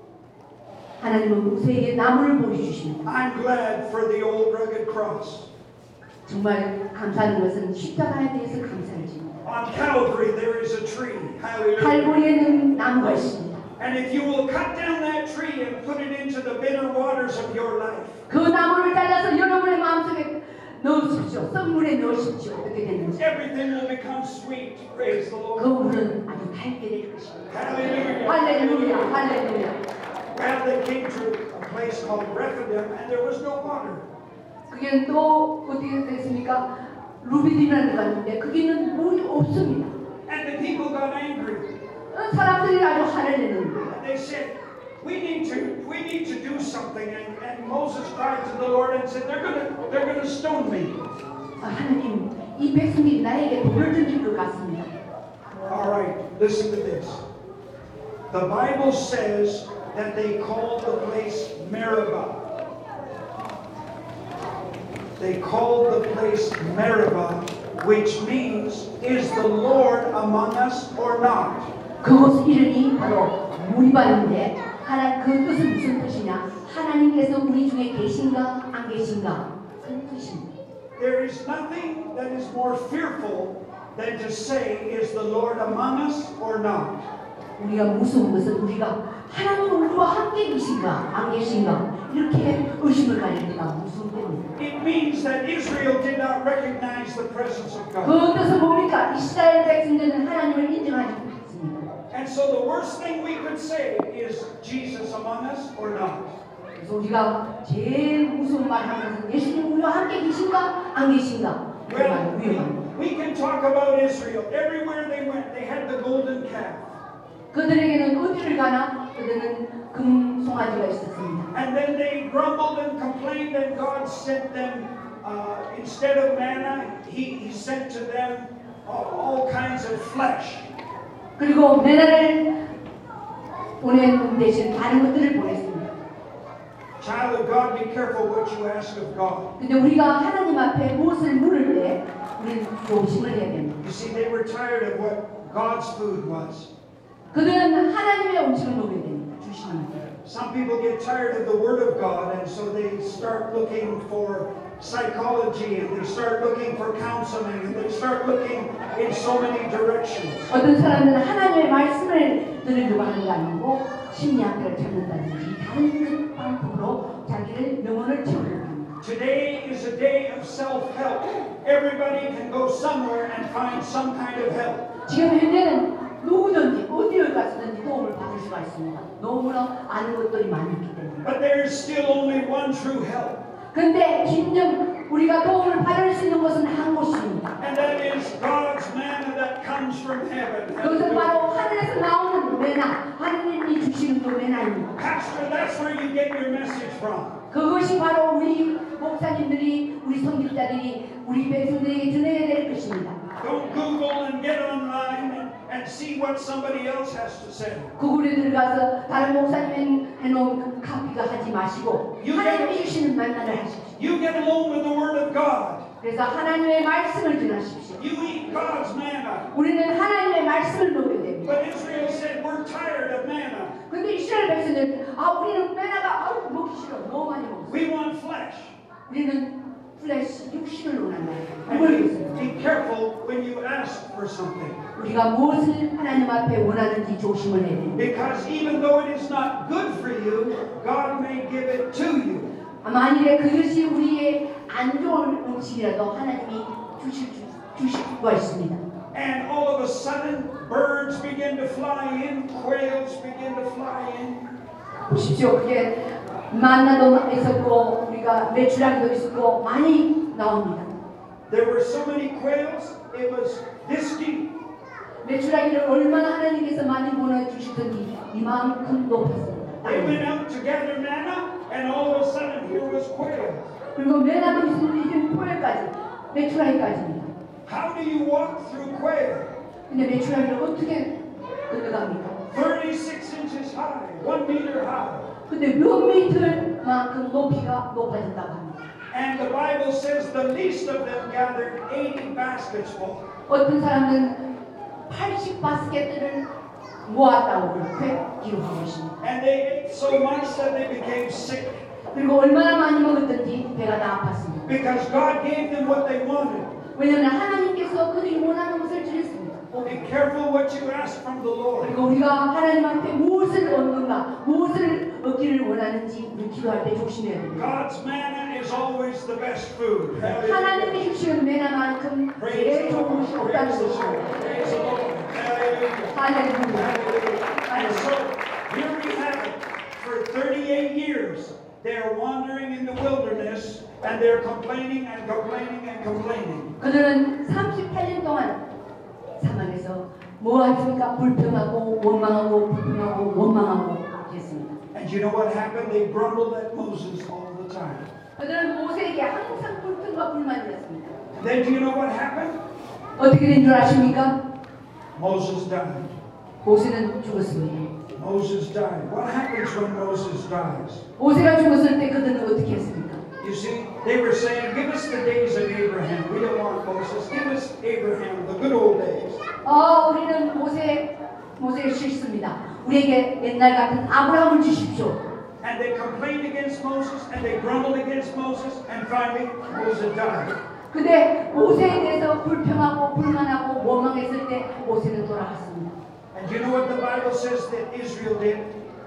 하나님은 모세에게 나무를 보여주십니다. I'm glad for the old rugged cross. 정말 감사하는 것은 십자가에 대해서 감사를 드립니다. On Calvary there is a tree. Hallelujah. 칼보리에는 나무가 있습니다. And if you will cut down that tree and put it into the bitter waters of your life, 그 나무를 잘라서 여러분의 마음속에 넣으십시오. 썩물에 넣으십시오. 어떻게 되는지. everything will become sweet. Praise the 그 Lord. 물은 아주 달게 될 것입니다. Hallelujah. 할렐루야, 할렐루야. Well, they came to a place called Rephidim and there was no water. 그게 또 어떻게 됐습니까? 루비딘이라는 데가 있는데 거기는 물이 없습니다. And the people got angry. 사람들이 아주 화를 내는 거예요. And they said, we need to we need to do something. And, and Moses cried to the Lord and said, they're gonna they're gonna stone me. 아, 하나님, 이 백성이 나에게 돌을 던질 것 같습니다. All right, listen to this. The Bible says that they called the place Meribah. They called the place Meribah, which means, is the Lord among us or not? 그곳 이름이 바로 무리바인데 하나 그 뜻은 무슨 뜻이냐? 하나님께서 우리 중에 계신가 안 계신가 그 뜻입니다. There is nothing that is more fearful than to say, is the Lord among us or not? 우리가 무서운 것은 우리가 하나님 우리와 함께 계신가 안 계신가 이렇게 의심을 가질 때가 무서운 때입니다. It means that Israel did not recognize the presence of God. 그 뜻은 뭡니까? 이스라엘 백성들은 하나님을 인정하지 못했습니다. And so the worst thing we could say is Jesus among us or not? 그래서 우리가 제일 무서운 말 하는 것은 예수님 우리와 함께 계신가 안 계신가 그 Well, 말이 we, 위험합니다. we can talk about Israel. Everywhere they went, they had the golden calf. 그들에게는 어디를 가나 그들은 금송아지가 있었습니다. And then they grumbled and complained, and God sent them, uh, instead of manna, he, he sent to them all, all kinds of flesh. 그리고 메나를 보낸 대신 다른 것들을 보냈습니다. Child of God, be careful what you ask of God. 근데 우리가 하나님 앞에 무엇을 물을 때 우리는 조심을 해야 됩니다. You see, they were tired of what God's food was. 그들은 하나님의 음식을 먹어야 됩니다. 주시는 것. Some people get tired of the Word of God, and so they start looking for psychology, and they start looking for counseling, and they start looking in so many directions. 어떤 사람들은 하나님의 말씀을 들으려고 하는 게 아니고 심리학자를 찾는다든지 다른 그 방법으로 자기를 영혼을 채우려고 합니다. Today is a day of self-help. Everybody can go somewhere and find some kind of help. 지금 현재는 누구든지 어디를 가서든지 도움을 받을 수가 있습니다. 너무나 아는 것들이 많이 있기 때문에. But there is still only one true help, 근데 진정 우리가 도움을 받을 수 있는 것은 한 곳입니다. and that is God's manna that comes from heaven. 그것은 바로 하늘에서 나오는 메나, 하나님이 주시는 그 메나입니다. Pastor, that's where you get your message from. 그것이 바로 우리 목사님들이, 우리 선교사들이, 우리 백성들에게 전해야 될 것입니다. Don't Google and get online and, and see what somebody else has to say. 구글에 들어가서 다른 목사님이 해놓은 카피가 하지 마시고 하나님이 주시는 말만을 하십시오. You get along with the Word of God. 그래서 하나님의 말씀을 전하십시오. You eat God's manna. 우리는 하나님의 말씀을 먹어야 됩니다. But Israel said, we're tired of manna. 근데 이스라엘 백성들, 아 우리는 메나가 아우 먹기 싫어, 너무 많이 먹었어. We want flesh. 우리는 플래시 육신을 원한다. And 그걸 be, 위해서. be careful when you ask for something. 우리가 무엇을 하나님 앞에 원하는지 조심을 해야 됩니다. Because even though it is not good for you, God may give it to you. 만일에 그것이 우리의 안 좋은 음식이라도 하나님이 주실, 주실 수가 있습니다. And all of a sudden, birds begin to fly in, quails begin to fly in. 보십시오. 그게 만나도 있었고 우리가 메추라기도 있었고 많이 나옵니다. There were so many quails, it was this deep. 메추라기를 얼마나 하나님께서 많이 보내주시든지 이만큼 높았습니다. They went out to gather manna, and all of a sudden, here was quail. 그리고 메나도 있었는데 이제 포에까지 메추라기까지입니다. How do you walk through quail? 근데 메추라기를 어떻게 건너갑니까? thirty-six inches high, one meter high. 근데 몇 미터만큼 높이가 높아진다고 합니다. And the Bible says the least of them gathered eighty baskets full. 어떤 사람들은 팔십 바스켓들을 모았다고 그렇게 기록하고 있습니다. And they ate so much that they became sick. 그리고 얼마나 많이 먹었든지 배가 다 아팠습니다. Because God gave them what they wanted. 왜냐하면 하나님께서 그들이 원하는 것을 주셨습니다. Be careful what you ask from the Lord. 그리고 우리가 하나님 앞에 무엇을 얻는가, 무엇을 얻기를 원하는지 우리 기도할 때 조심해야 됩니다. God's manna is always the best food. 하나님이 주시는 메나만큼 제일 좋은 것이 없다는 것입니다. Praise the Lord. Hallelujah. 할렐루야. And so here we have it. For thirty-eight years, they're wandering in the wilderness and they're complaining and complaining and complaining. 그들은 삼십팔 년 동안 사막에서 뭐 하십니까? 불평하고 원망하고 불평하고 원망하고 했습니다. And you know what happened? They grumbled at Moses all the time. 그들은 모세에게 항상 불평과 불만이었습니다. Then do you know what happened? 어떻게 된 줄 아십니까? Moses died. 모세는 죽었습니다. Moses died. What happens when Moses dies? 모세가 죽었을 때 그들은 어떻게 했습니까? You see, they were saying, give us the days of Abraham. We don't want Moses. Give us Abraham, the good old days. 어, 우리는 모세, 모세 싫습니다. 우리에게 옛날 같은 아브라함을 주십시오. And they complained against Moses, and they grumbled against Moses, and finally Moses died. 근데 모세에 대해서 불평하고 불만하고 원망했을 때 모세는 돌아갔습니다. And you know what the Bible says that Israel did?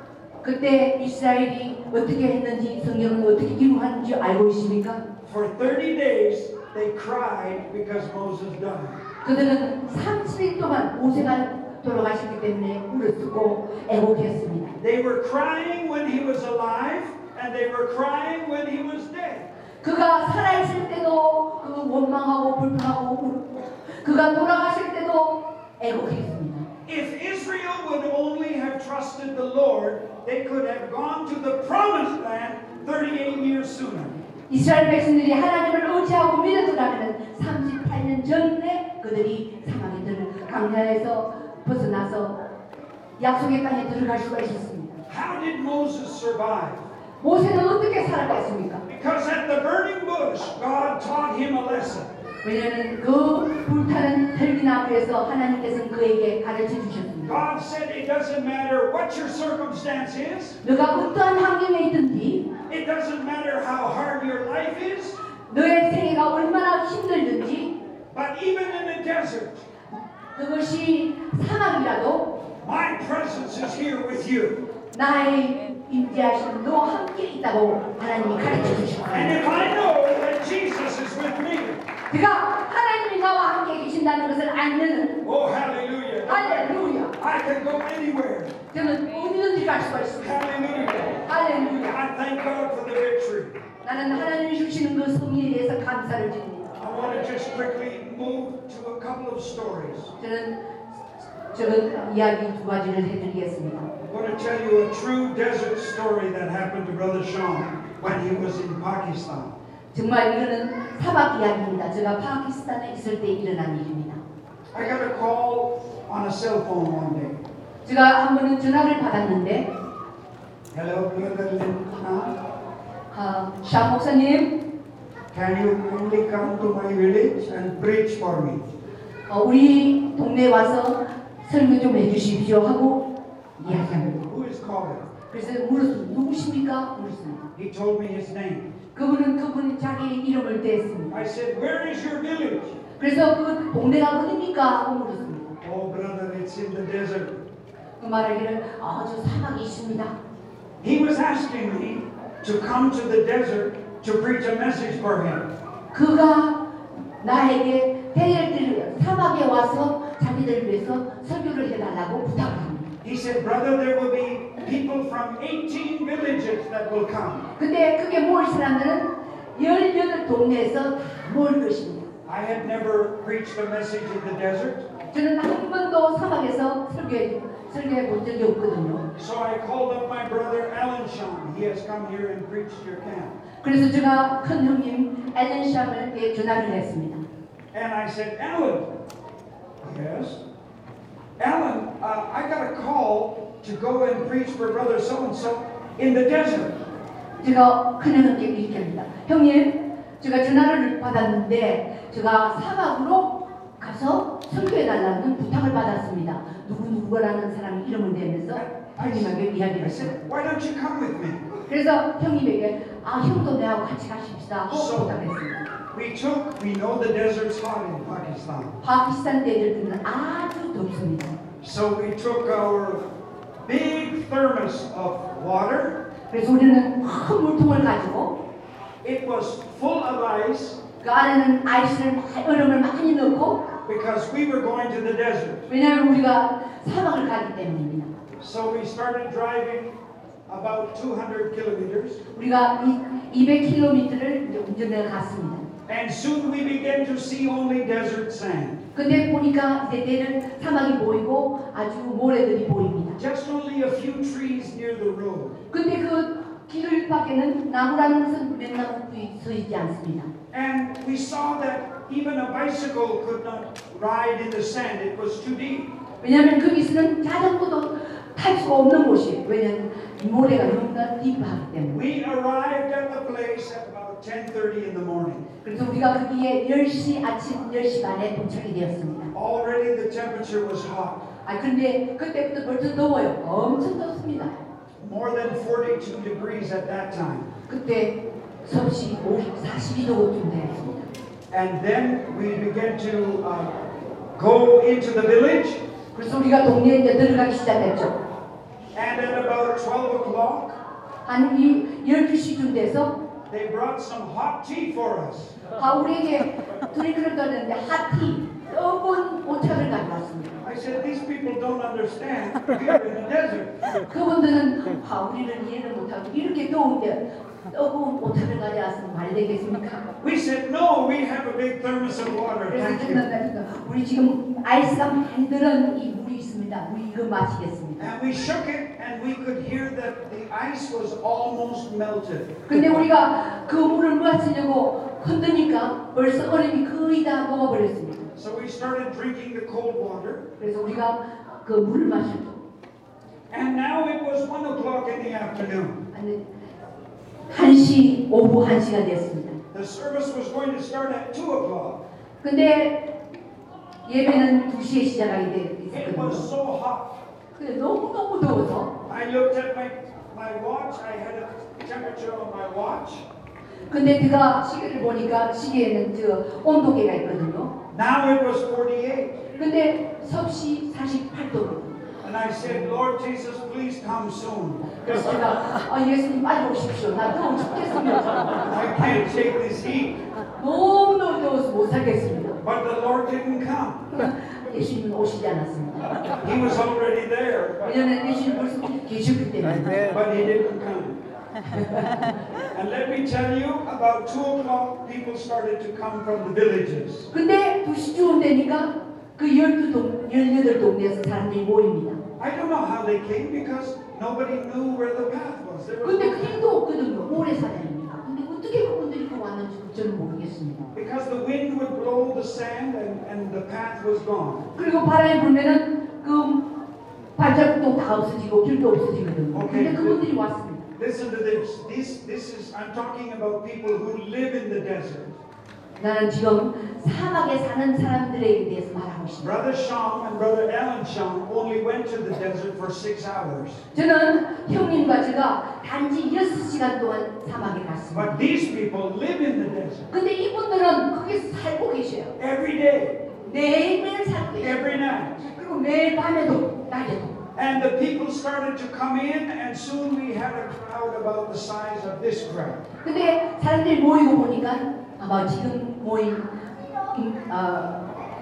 그때 이스라엘이 어떻게 했는지 성경은 어떻게 기록하는지 알고 있습니까? For thirty days they cried because Moses died. 그들은 삼십 일 동안 모세가 돌아가시기 때문에 울었고 애곡했습니다. They were crying when he was alive, and they were crying when he was dead. 그가 살아있을 때도 그 원망하고 불평하고 울고 그가 돌아가실 때도 애곡했습니다. If Israel would only have trusted the Lord, they could have gone to the promised land thirty-eight years sooner. 이스라엘 백성들이 하나님을 의지하고 믿었더라면 삼십팔 년 전에 그들이 사망에 들 강야에서 벗어나서 약속의 땅에 들어갈 수가 있었습니다. How did Moses survive? 모세는 어떻게 살아갔습니까? Because at the burning bush, God taught him a lesson. 왜냐하면 그 불타는 헬기나무에서 하나님께서는 그에게 가르쳐 주셨습니다. God said it doesn't matter what your circumstance is. 너가 어떠한 환경에 있든지 It doesn't matter how hard your life is. 너의 생애가 얼마나 힘들든지 But even in the desert, 그것이 사막이라도 my presence is here with you. 나의 임재하시는 너와 함께 있다고 하나님이 가르쳐 And 주셨습니다. if I know that Jesus is with me, 그가 하나님이 나와 함께 계신다는 것을 알면 oh hallelujah, 할렐루야. I can go anywhere. 저는 어디든지 갈 수가 있습니다. Hallelujah. 할렐루야. I thank God for the victory. 나는 하나님이 주시는 그 승리에 대해서 감사를 드립니다. I want to just quickly move to a couple of stories. 저는 저는 이야기 두 가지를 해드리겠습니다. I'm going to tell you a true desert story that happened to Brother Sean when he was in Pakistan. 정말 이거는 사막 이야기입니다. 제가 파키스탄에 있을 때 일어난 일입니다. I got a call on a cell phone one day. 제가 한 번은 전화를 받았는데 Hello, Brother Linda. 아, 샤 목사님, Can you kindly come to my village and preach for me? 어, 우리 동네에 와서 설교 좀 해주십시오 하고 이야기합니다. Who is calling? 그래서 물었습니다. 누구십니까? 물었습니다. He told me his name. 그분은 그분이 자기 이름을 댔습니다. I said, where is your village? 그래서 그 동네가 어디입니까? 하고 물었습니다. Oh, brother, it's in the desert. 그 말하기를 아, 저 사막이 있습니다. He was asking me to come to the desert to preach a message for him. 그가 나에게 대열들 사막에 와서 자기들을 위해서 설교를 해달라고 부탁을 합니다. He said, brother, there will be people from eighteen villages that will come. 근데 그게 모일 사람들은 열여덟 동네에서 모일 것입니다. I had never preached a message in the desert, 저는 한 번도 사막에서 설교해, 설교해 본 적이 없거든요. so I called up my brother Alan Sean. He has come here and preached your camp. 그래서 제가 큰 형님 앨런 샴을 전화를 했습니다. And I said, Alan, yes? Alan, uh, I got a call to go and preach for brother so-and-so in the desert. 제가 큰 형님께 이렇게 합니다. 형님, 제가 전화를 받았는데 제가 사막으로 가서 설교해달라는 부탁을 받았습니다. 누구누구라는 사람이 이름을 대면서 형님에게 이야기를 I said, 했어요. why don't you come with me? 그래서 형님에게 아, 형도 내하고 같이 가십시다 하고 So- 부탁했습니다. We took, we know the desert's hot in Pakistan. 파키스탄 때들은 아주 덥습니다. So we took our big thermos of water. 그래서 우리는 큰 물통을 가지고 It was full of ice 그 안에는 아이스를 얼음을 많이 넣고 because we were going to the desert. 왜냐하면 우리가 사막을 가기 때문입니다. So we started driving about two hundred kilometers. 우리가 이백 킬로미터를 이제 운전해 갔습니다. And soon we began to see only desert sand. 근데 보니까 이제 때는 사막이 보이고 아주 모래들이 보입니다. Just only a few trees near the road. 근데 그 길 밖에는 나무라는 것은 몇 나무 서 있지 않습니다. And we saw that even a bicycle could not ride in the sand. It was too deep. 왜냐하면 거기서는 자전거도 탈 수가 없는 곳이에요. 왜냐하면 모래가 너무나 딥하기 때문에. We arrived at the place at about ten thirty in the morning. 그래서 우리가 거기에 열 시 아침 열 시 반에 도착이 되었습니다. Already the temperature was hot. 아 근데 그때부터 벌써 더워요. 엄청 덥습니다. More than forty-two degrees at that time. 그때 섭씨 사십이 도쯤 되었습니다. And then we began to uh, go into the village. 그래서 우리가 동네에 이제 들어가기 시작했죠. And at about twelve o'clock, 한 열두 시쯤 돼서 they brought some hot tea for us. 아 우리에게 드링크를 떠는데 핫티 뜨거운 오차를 가져왔습니다. I said, these people don't understand. We are in the desert. 그분들은 아 우리는 이해를 못하고 이렇게 더운데 뜨거운 오차를 가져왔으면 말 되겠습니까? We said, no, we have a big thermos of water. 그래서 Thank you. 끝난다니까 우리 지금 아이스가 많이 들은 이 물이 있습니다. 우리 이거 마시겠습니다. And we shook it, and we could hear that the ice was almost melted. 근데 우리가 그 물을 마시려고 흔드니까 벌써 얼음이 거의 다 녹아버렸습니다. So we started drinking the cold water. 그래서 우리가 그 물을 마셨죠. And now it was one o'clock in the afternoon. 한 시, 오후 한 시가 됐습니다. The service was going to start at two o'clock. 근데 예배는 두 시에 시작하게 돼 It was 있었거든요. so hot. 근데 너무너무 더워서 I looked at my, my watch. I had a temperature on my watch. 근데 제가 시계를 보니까 시계에는 저 온도계가 있거든요. Now it was forty-eight. 근데 섭씨 사십팔 도거든요. And I said, Lord Jesus, please come soon. 그래서 제가 아, 예수님 빨리 오십시오. 나 더워 죽겠습니다. I can't take this heat. 너무너무 더워서 못 살겠습니다. But the Lord didn't come. 예수님은 오시지 않았습니다. He was already there. 왜냐하면 예수님 벌써 계셨기 때문에. But he didn't come. And let me tell you, about two o'clock, people started to come from the villages. 근데 두 시쯤 되니까 그 열두 동, 열여덟 동네에서 사람들이 모입니다. I don't know how they came because nobody knew where the path was. There was 근데 no 그 길도 없거든요. 모래사장입니다. 근데 어떻게 그분들이 그 왔는지 저는 모르겠습니다. because the wind would blow the sand and, and the path was gone. 그리고 바람이 불면은 그 발자국도 다 없어지고 길도 없어지거든요. 오케이. 근데 그분들이 왔습니다. Listen to this. This, this is, I'm talking about people who live in the desert. 나는 지금 사막에 사는 사람들에 대해서 말하고 있습니다. Brother Sham and Brother Alan Sham only went to the desert for six hours. 저는 형님과 제가 단지 여섯 시간 동안 사막에 갔습니다. But these people live in the desert 근데 이분들은 거기서 살고 계셔요. every day, 매일매일 살고 계셔요. every night. 그리고 매일 밤에도 낮에도. And the people started to come in, and soon we had a crowd about the size of this crowd. 근데 사람들이 모이고 보니까 아마 지금 모인 어,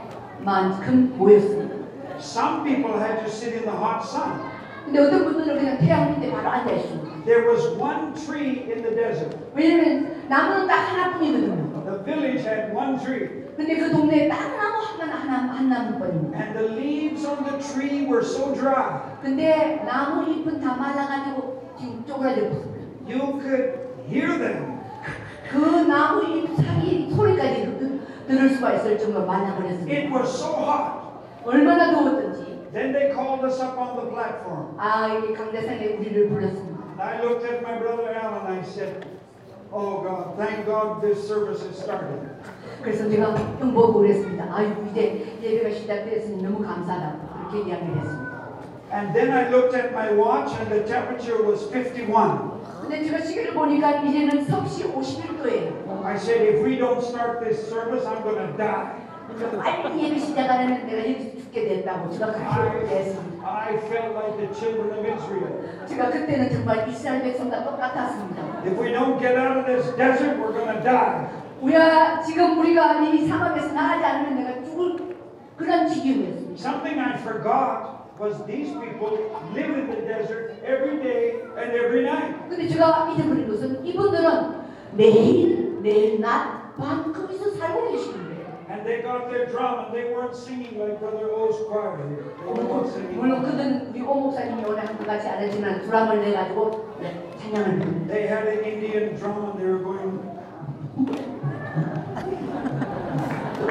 만큼 모였습니다. Some people had to sit in the hot sun. 근데 어떤 분들은 그냥 태양 밑에 바로 앉아 있습니다. There was one tree in the desert. 왜냐면 나무는 딱 하나뿐이거든요. The village had one tree. 근데 그 동네에 딱 나무 하나 하나 한 나무뿐입니다. And the leaves on the tree were so dry. 근데 나무 잎은 다 말라가지고 지금 쪼그라져 있습니다. You could hear them. 그 나무 잎 사이 소리까지 들, 들을 수가 있을 정도로 말라버렸습니다. It was so hot. 얼마나 더웠던지. Then they called us up on the platform. 아, 이 강대상에 우리를 불렀습니다. And I looked at my brother Alan and I said, oh God, thank God this service has started. 그래서 제가 형 보고 그랬습니다. 아유, 이제 예배가 시작됐으니 너무 감사하다고 그렇게 이야기를 했습니다. And then I looked at my watch and the temperature was fifty-one. 근데 제가 시계를 보니까 이제는 섭씨 오십일 도예요. I said, if we don't start this service, I'm going to die. 빨리 예배 시작 안 하면 내가 여기서 죽게 된다고 제가 그렇게 했습니다. I felt like the children of Israel. 제가 그때는 정말 이스라엘 백성과 똑같았습니다. If we don't get out of this desert, we're going to die. 우리가 지금 우리가 이 상황에서 나가지 않으면 내가 죽을 그런 지경이었습니다. Something I forgot was these people live in the desert every day and every night. 근데 제가 잊어버린 것은 이분들은 매일 매일 낮 밤 거기서 살고 계시는 거예요. And they got their drum and they weren't singing like Brother O's choir here. They weren't singing. 물론 그들은 우리 오 목사님이 원하는 것 같이 안 하지만 드럼을 내가지고 찬양을 부릅니다. They had an Indian drum and they were going.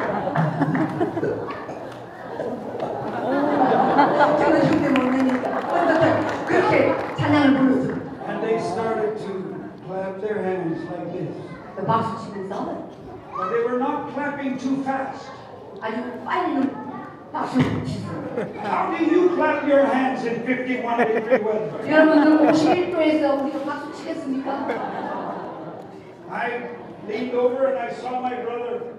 저는 절대 못 내니까. 어쨌든 그렇게 찬양을 불렀습니다. And they started to clap their hands like this. 박수 치면서 But they were not clapping too fast. 아주 빨리는 박수 치세요. How do you clap your hands in fifty-one degree weather? 여러분들 오십일 도에서 우리가 박수 치겠습니까? I leaned over and I saw my brother.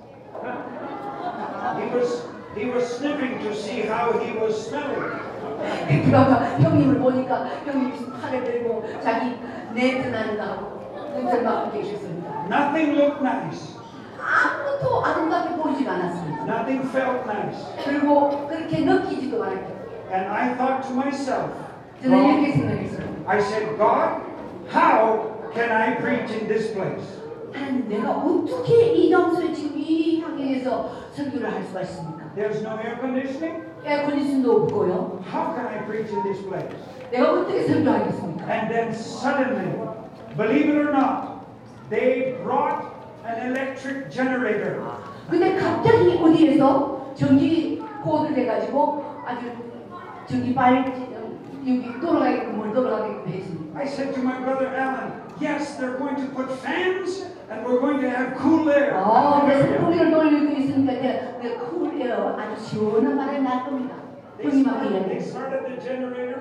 He was he was sniffing to see how he was smelling. 그러니까 형님을 보니까 형님이 팔을 들고 자기 냄새 나는가 하고 냄새를 맡고 계셨습니다. Nothing looked nice. 아무것도 아름답게 보이지가 않았습니다. Nothing felt nice. 그리고 그렇게 느끼지도 않았죠. And I thought to myself, 저는 God, 이렇게 생각했어요. I said, God, how can I preach in this place? 하나님, 내가 어떻게 이 장소에 지금 이 향해서 설교를 할 수가 있습니까? There's no air conditioning. 에어컨디션도 없고요. How can I preach in this place? 내가 어떻게 설교하겠습니까? And then suddenly, believe it or not, they brought an electric generator. 근데 갑자기 어디에서 전기 코드를 해가지고 아주 전기 빨 여기 돌아가게끔 뭘 돌아가게끔 했습니다. I said to my brother Alan, yes, they're going to put fans and we're going to have cool air. 아, 그래서 소리를 돌리고 있으니까 이제 그 쿨에어 아주 시원한 바람이 날 겁니다. They 형님하고 started, they 이야기. started the generator.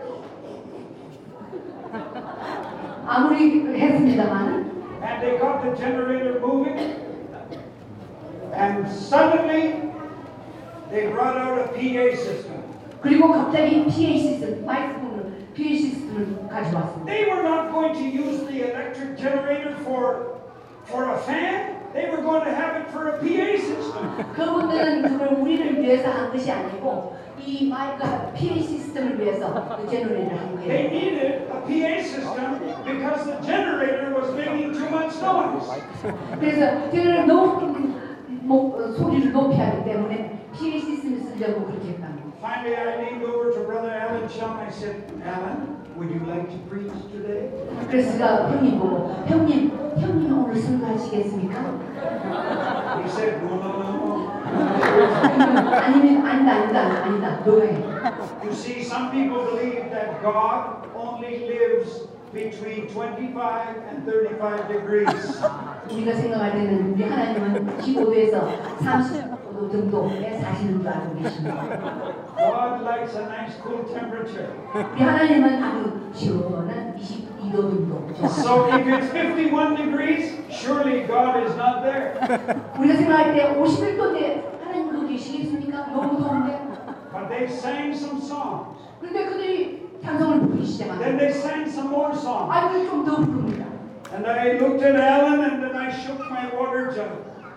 아무리 했습니다만 And they got the generator moving. And suddenly, they brought out a P A system. 그리고 갑자기 피에이 시스템, 마이크폰을 피에이 시스템을 가져왔습니다. They were not going to use the electric generator for, for a fan. They were going to have it for a P A system. 그분들은 그걸 우리를 위해서 한 것이 아니고 이 마이크 피에이 시스템을 위해서 그 제너레이터를 한 They 거예요. needed a P A system because the generator was making too much noise. 그래서 제너레이터 너무 뭐, 어, 소리를 높여야 하기 때문에 피에이 시스템을 쓰려고 그렇게 했답니다. Finally, I leaned over to Brother Alan Chung. I said, Alan, would you like to preach today? 그래서 제가 형님 보고 형님, 형님 오늘 설교하시겠습니까? He said, no, no, no, no. 아니면 아니다, 아니다, 아니다, 너가 해. You see, some people believe that God only lives between twenty-five and thirty-five degrees. 우리가 생각할 때는 우리 하나님은 십오 도에서 삼십 도 정도에 사시는 줄 알고 계십니다. God likes a nice cool temperature. 우리 하나님은 아주 시원한 이십이 도 정도 So 좋아합니다. if it's fifty-one degrees, surely God is not there. 우리가 생각할 때 오십일 도인데 하나님 거기 계시겠습니까? 너무 더운데. But they sang some songs. 그런데 그들이 찬송을 부르기 Then 시작합니다. they sang some more songs. 아주 좀 더 부릅니다. And I looked at Alan and then I shook my water jug.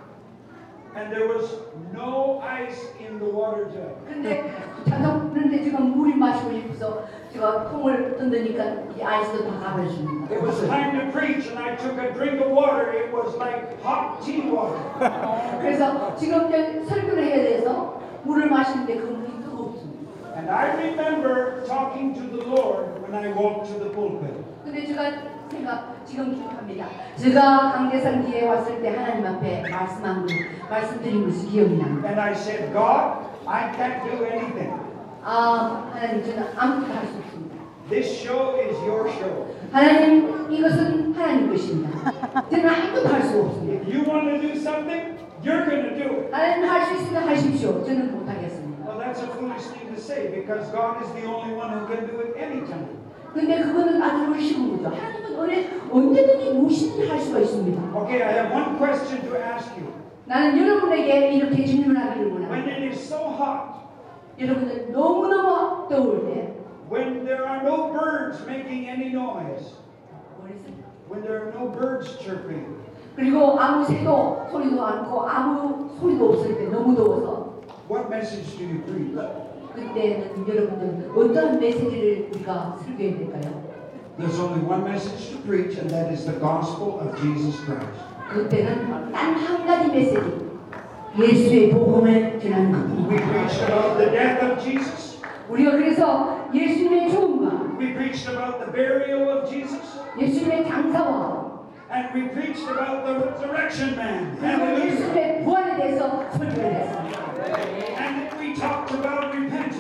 And there was no ice in the water jug. 근데 찬송 부르는데 지금 물이 마시고 싶어서 제가 통을 던드니까 이 아이스도 다 가버렸습니다. It was time to preach and I took a drink of water. It was like hot tea water. 그래서 지금 이제 설교를 해야 돼서 물을 마시는데 그 물이 뜨겁습니다. And I remember talking to the Lord when I walked to the pulpit. 근데 제가 생각 지금 기억합니다. 제가 강대상기에 왔을 때 하나님 앞에 말씀한 걸 말씀드린 것이 기억이 납니다. And I said, God, I can't do anything. 아 하나님 저는 아무것도 할 수 없습니다. This show is your show. 하나님 이것은 하나님 것입니다. 저는 아무것도 할 수 없습니다. If you want to do something, you're going to do it. 하나님 할 수 있으면 하십시오. 저는 못하겠습니다. Well, that's a foolish thing to say because God is the only one who can do it anytime. 근데 그거는 아주 어리석은 거죠. 하나님은 언제, 언제든지 무엇이든지 할 수가 있습니다. Okay, I have one question to ask you. 나는 여러분에게 이렇게 질문하기를 When 원합니다. it is so hot, 여러분들 너무너무 더울 때 when there are no birds making any noise, when there are no birds chirping, 그리고 아무 새도 소리도 않고 아무 소리도 없을 때 너무 더워서 what message do you preach? 그때는 여러분들 어떤 메시지를 우리가 설교해야 될까요? There's only one message to preach, and that is the gospel of Jesus Christ. 그때는 단 한 가지 메시지 예수의 복음을 전하는 We 겁니다. preached about the death of Jesus. 우리가 그래서 예수님의 죽음과 We preached about the burial of Jesus. 예수님의 장사와 And we preached about the resurrection man. 그리고 Hallelujah. 예수님의 부활에 대해서 설교를 했습니다. And we talked about repentance.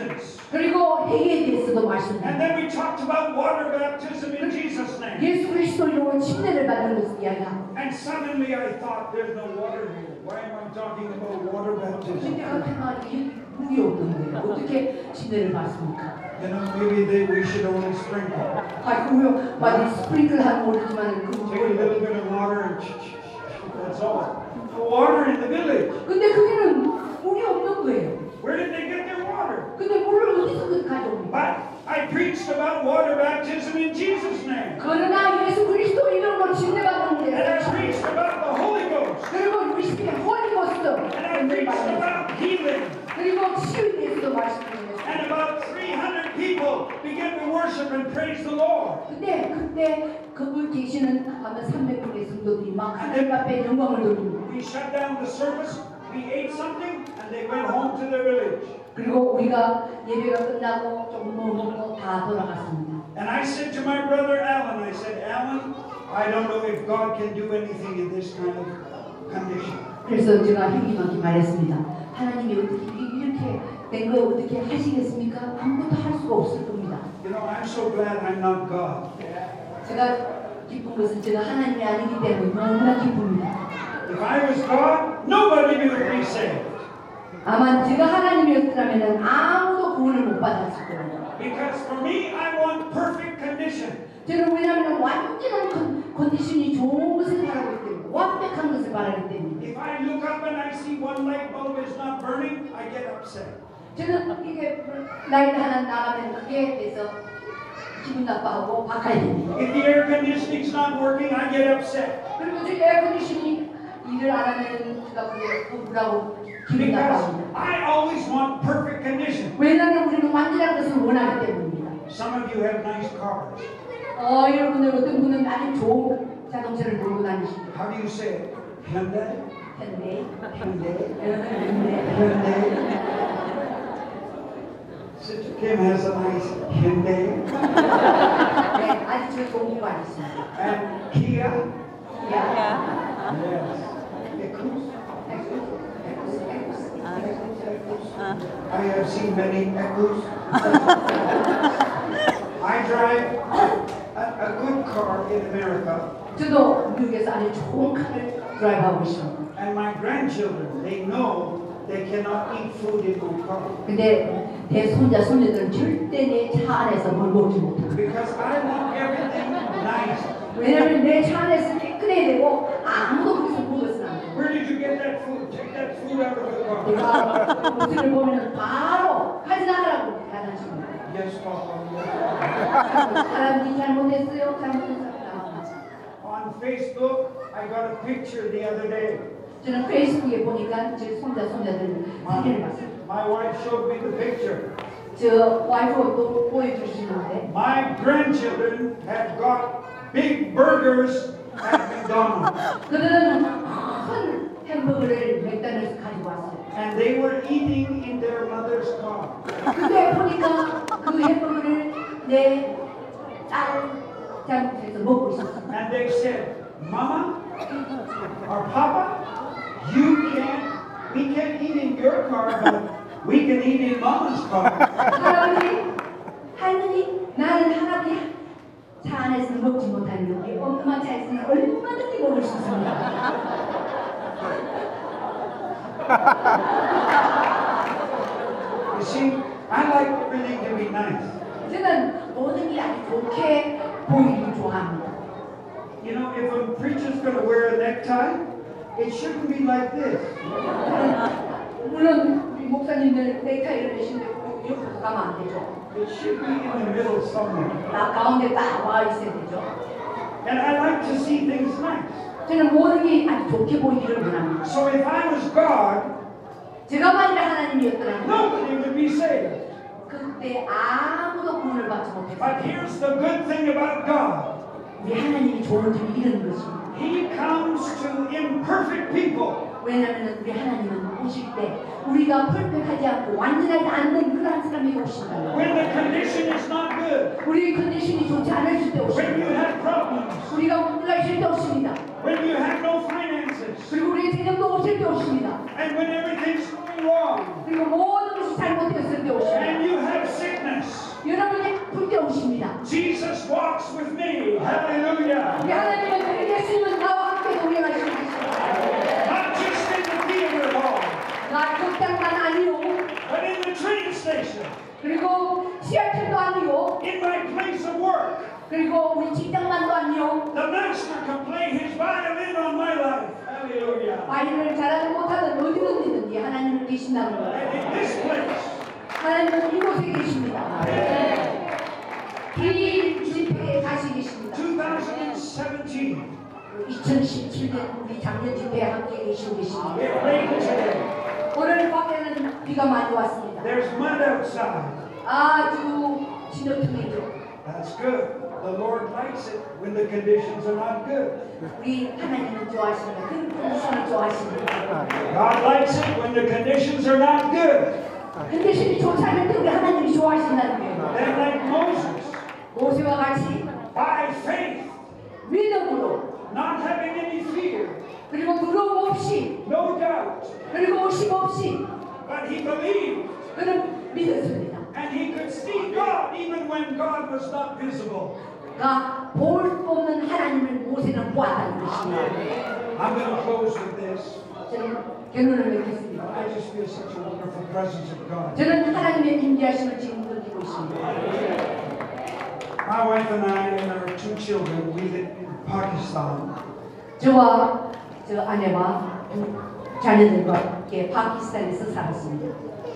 그리고 회개에 대해서도 And 말씀드립니다. then we talked about water baptism in Jesus' name. 예수 그리스도로 침례를 받는 것을 이야기합니다. And suddenly I thought, there's no water here. Why am I talking about water baptism? 근데 그때가 물이 없는 거예요. 어떻게 침례를 받습니까? You know, maybe they, we should only sprinkle. 아, 그요, 맞아, 스프링클 하는 모르지만 그 Take a little bit of water and that's all. The water in the village. 근데 그게는 물이 없는 거예요. Where did they get their water? 근데 물을 어디서 그 가져옵니까? But I preached about water baptism in Jesus' name. 그러나 예수 그리스도 이름으로 침례받는 And I 데 preached about the Holy Ghost. 그리고 우리 시대 홀리고스트 And I preached about healing. 그리고 치유에 대해서도 말씀드렸어요. And about three hundred people began to worship and praise the Lord. 근데 그때 그분 계시는 아마 삼백 분의 성도들이 막 하나님 앞에 영광을 돌립니다. We shut down the service, we ate something, and they went home to their village. 그리고 우리가 예배가 끝나고 조금 뭐 먹고 다 돌아갔습니다. And I said to my brother Alan, I said, Alan, I don't know if God can do anything in this kind of condition. 그래서 제가 형님한테 말했습니다. 하나님이 어떻게 이렇게 된 거 어떻게 하시겠습니까? 아무것도 할 수가 없을 겁니다. You know, I'm so glad I'm not God. 제가 기쁜 것은 제가 하나님이 아니기 때문에 너무나 기쁩니다. If I was God, nobody would be saved. 아마 제가 하나님이었다면 아무도 구원을 못 받았을 거예요. Because for me, I want perfect condition. 저는 왜냐하면 완전한 컨, 컨디션이 좋은 것을 바라기 때문에 완벽한 것을 바라기 때문에 If I look up and I see one light bulb is not burning, I get upset. 저는 이게 라이트 하나 나가면 그게 돼서 기분 나빠하고 바꿔야 됩니다. If the air conditioning's not working, I get upset. 그리고 저 에어컨디션이 일을 안 하면 제가 그게 부부라고 기분 Because 나빠합니다. I always want perfect condition. 왜냐하면 우리는 완전한 것을 원하기 때문입니다. Some of you have nice cars. 어, 여러분들 어떤 분은 아주 좋은 자동차를 몰고 다니십니다. How do you say it? Hyundai? 현대, Hyundai? 현대, Hyundai? Sister Kim has a nice Hyundai. 네, 아주 좋은 거 있습니다. And Kia? 야, Yes. Ecus? I have seen many Ecus. I drive a, a good car in America. 저도 미국에서 아주 좋은 카를 드라이브하고 있습니다. And my grandchildren, they know they cannot eat food in my car. 근데 내 손자 손녀들은 절대 내 차 안에서 뭘 먹지 못합니다. Because I want everything nice. 왜냐하면 내 차 안에서 깨끗해야 되고 아무도 거기서 먹어서는 안 돼요. Where did you get that food? Take that food out of the car. 내가 모습을 보면 바로 가져나가라고 야단칩니다. Yes, Papa. 사람들이 잘못했어요. 잘못했어요. On Facebook, I got a picture the other day. 저는 페이스북에 보니까 제 손자 손자들 사진을 봤어요. My wife showed me the picture. 저 와이프가 또 보여주시는데 My grandchildren had got big burgers at McDonald's. 그들은 큰 햄버거를 맥도날드에서 가지고 왔어요. And they were eating in their mother's car. 근데 보니까 그 햄버거를 내 딸 잘못해서 먹고 있었어요. And they said, Mama or Papa, you can't, we can't eat in your car, but we can eat in Mama's car. 할아버지, 할머니, 나는 할아버지 차 안에서는 먹지 못하는데 엄마 차에서는 얼마든지 먹을 수 있습니다. You see, I like everything to be nice. 저는 모든 게 아주 좋게 보이기를 좋아합니다. You know, if a preacher's going to wear a necktie, it shouldn't be like this. 물론 우리 목사님들 넥타이를 매신데 옆으로 가면 안 되죠. It should be in the middle somewhere. 나 가운데 딱 와 있어야 되죠. And I like to see things nice. 저는 모든 게 아주 좋게 보이기를 원합니다. So if I was God, 제가 만일 하나님이었더라면 nobody would be saved. 그때 아무도 구원을 받지 But 못했어요. here's the good thing about God. 우리 하나님이 좋은 점이 이런 것입니다. He comes to imperfect people. 왜냐하면 우리 하나님은 오실 때 우리가 perfect하지 않고 완전하지 않는 그러한 사람이 오신다는 When 거예요. the condition is not good. 우리 컨디션이 좋지 않을 때 When you 오십니다. have problems. 우리가 문제가 있을 때 오십니다. When you have no finances. 그리고 우리 재정도 없을 때 오십니다. And when everything's going wrong. 그리고 모든 것이 잘못되었을 때 And 오십니다. you have 버스탄 아니요. but in the train station, 그리고 시아틀도 아니요. in my place of work. 그리고 우리 직장만도 아니요. The master can play his violin on my life. Hallelujah. 바이올린을 잘하지 못하든 어디든지 하나님은 계신다는 거예요. And in this place, 하나님은 이곳에 계십니다. 이 집회에 다시 계십니다. twenty seventeen, 이천십칠 년 우리 작년 집회에 함께 계시고 계십니다. it rained today. 오늘 밤에는 비가 많이 왔습니다. There's mud outside. 아주 진흙탕이죠. That's good. The Lord likes it when the conditions are not good. 우리 하나님은 좋아하십니다. 그 컨디션을 좋아하십니다. God likes it when the conditions are not good. 컨디션이 좋지 않을 때 우리 하나님이 좋아하신다는 거예요. Then like Moses, 모세와 같이 by faith, 믿음으로 not having any fear, 그리고 두려움 없이 no doubt, 그리고 의심 없이 but he believed 그는 믿었습니다. and he could see God even when God was not visible. 그러니까 볼 수 없는 하나님을 모세는 보았다는 것입니다. I'm going to close with this. 저는 결론을 맺겠습니다. I just feel such a wonderful presence of God. 저는 하나님의 임재하심을 지금 느끼고 있습니다. My wife and I and our two children, we live in Pakistan. 저와 저 아내와 두 자녀들과 함께 파키스탄에서 살았습니다.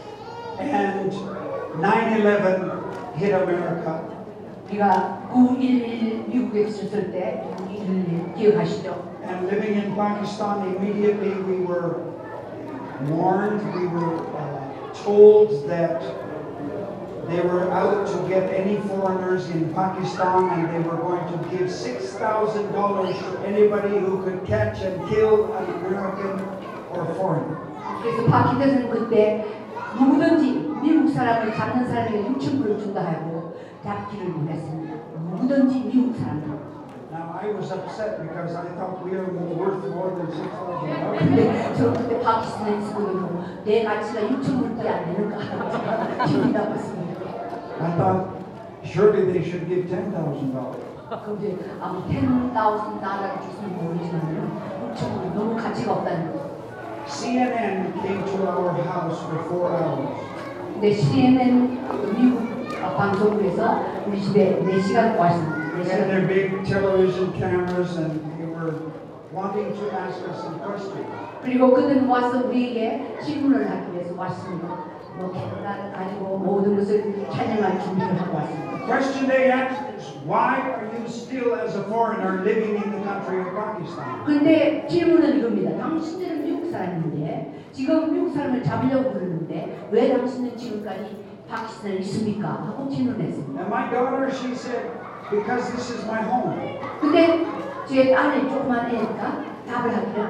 And nine eleven hit America. 우리가 구 일일 미국에 있었을 때 구 일일 기억하시죠? And living in Pakistan, immediately we were warned, we were uh, told that they were out to get any foreigners in Pakistan and they were going to give six thousand dollars to anybody who could catch and kill an American or foreigner. 그래서 파키스탄은 그때 누구든지 미국 사람을 잡는 사람에게 육천 불을 준다 하고 잡기를 원했습니다. 누구든지 미국 사람들. Now I was upset because I thought we are worth more than six thousand dollars. 근데 저 그때 파키스탄에 있었거든요. 내 가치가 육천 불밖에 안 되는가 기분이 나빴습니다. I thought surely they should give ten thousand dollars. 근데 아무 ten thousand 달러를 줬으면 모르지만 육천 불이 너무 가치가 없다는 거. C N N came to our house for four hours. 근데 씨엔엔 미국 방송국에서 우리 집에 네 시간 왔습니다. 네 They had their 시간. big television cameras and they were wanting to ask us some questions. 그리고 그들은 와서 우리에게 질문을 하기 위해서 왔습니다. 뭐 캐나다를 가지고 모든 것을 촬영할 준비를 하고 왔습니다. The question they asked is, why are you still as a foreigner living in the country of Pakistan? 근데 질문은 이겁니다. 당신들은 미국 사람인데 지금 미국 사람을 잡으려고 그러는데 왜 당신은 지금까지 파키스탄에 있습니까? 하고 질문했습니다. And my daughter, she said, because this is my home. 근데 제 딸이 조그만 애니까 답을 하기를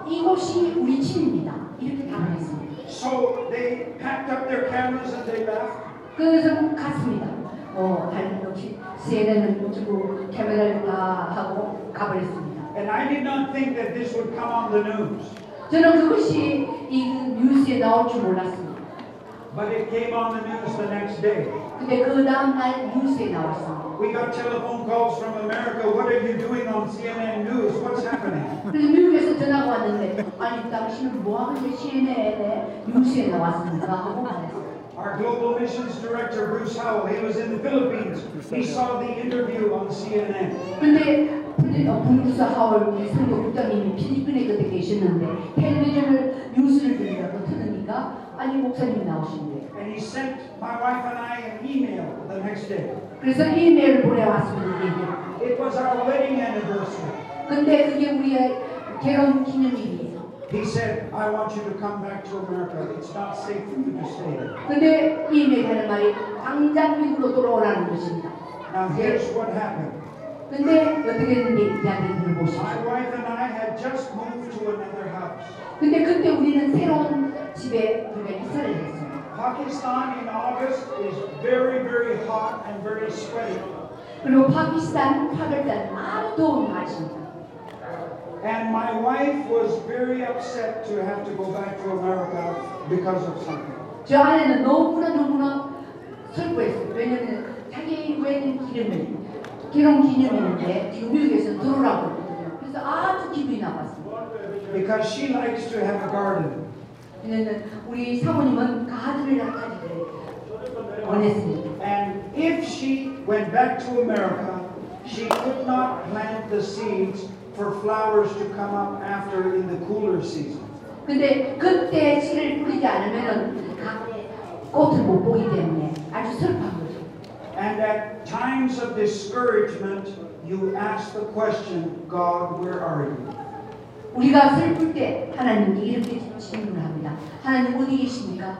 이곳이 우리 집입니다. 이렇게 답을 했습니다. So they packed up their cameras and they left. 그래서 갔습니다. 어, 다른 역시 씨엔엔은 주고 카메라를 다 하고 가버렸습니다. And I did not think that this would come on the news. 저는 그것이 이 뉴스에 나올 줄 몰랐습니다. But it came on the news the next day. 근데 그 다음 날 뉴스에 나왔습니다. We got telephone calls from America. What are you doing on C N N News? What's happening? 그래서 미국에서 전화가 왔는데 아니 당신은 뭐하는데 씨엔엔에 뉴스에 나왔습니까? 하고 말했어요. Our global missions director, Bruce Howell, he was in the Philippines. He saw the interview on C N N. 근데 브루스 하월 우리 선교 국장님이 필리핀에 그때 계셨는데 텔레비전을 뉴스를 들으라고 틀으니까 아니 목사님이 나오신대요. And he sent my wife and I an email the next day. 그래서 이메일을 보내왔습니다. It was our wedding anniversary. 근데 그게 우리의 결혼 기념일이에요. He said, I want you to come back to America. It's not safe for you to stay there. 근데 이메일 하는 말이 당장 미국으로 돌아오라는 것입니다. Now here's what happened. 근데 어떻게 했는지 이야기 들어보시죠. My wife and I had just moved to another house. 근데 그때 우리는 새로운 집에 우리가 이사를 했어요. Pakistan in August is very, very hot and very sweaty. 그리고 파키스탄 팔월달 아주 더운 날씨입니다. And my wife was very upset to have to go back to America because of something. 저 아내는 너무나 너무나 슬퍼했어요. 왜냐면 자기 웨딩 기념일, 결혼 기념일인데 지금 미국에서 들어오라고 했거든요. 그래서 아주 기분이 나빴습니다. Because she likes to have a garden. 왜냐면 우리 사모님은 가든을 가지기를 원했습니다. And if she went back to America, she could not plant the seeds for flowers to come up after in the cooler season. 근데 그때 씨를 뿌리지 않으면은 꽃을 못 보기 때문에 아주 슬픈 거죠. And at times of discouragement, you ask the question, God, where are you? 우리가 슬플 때 하나님께 이렇게 질문을 합니다. 하나님 어디 계십니까?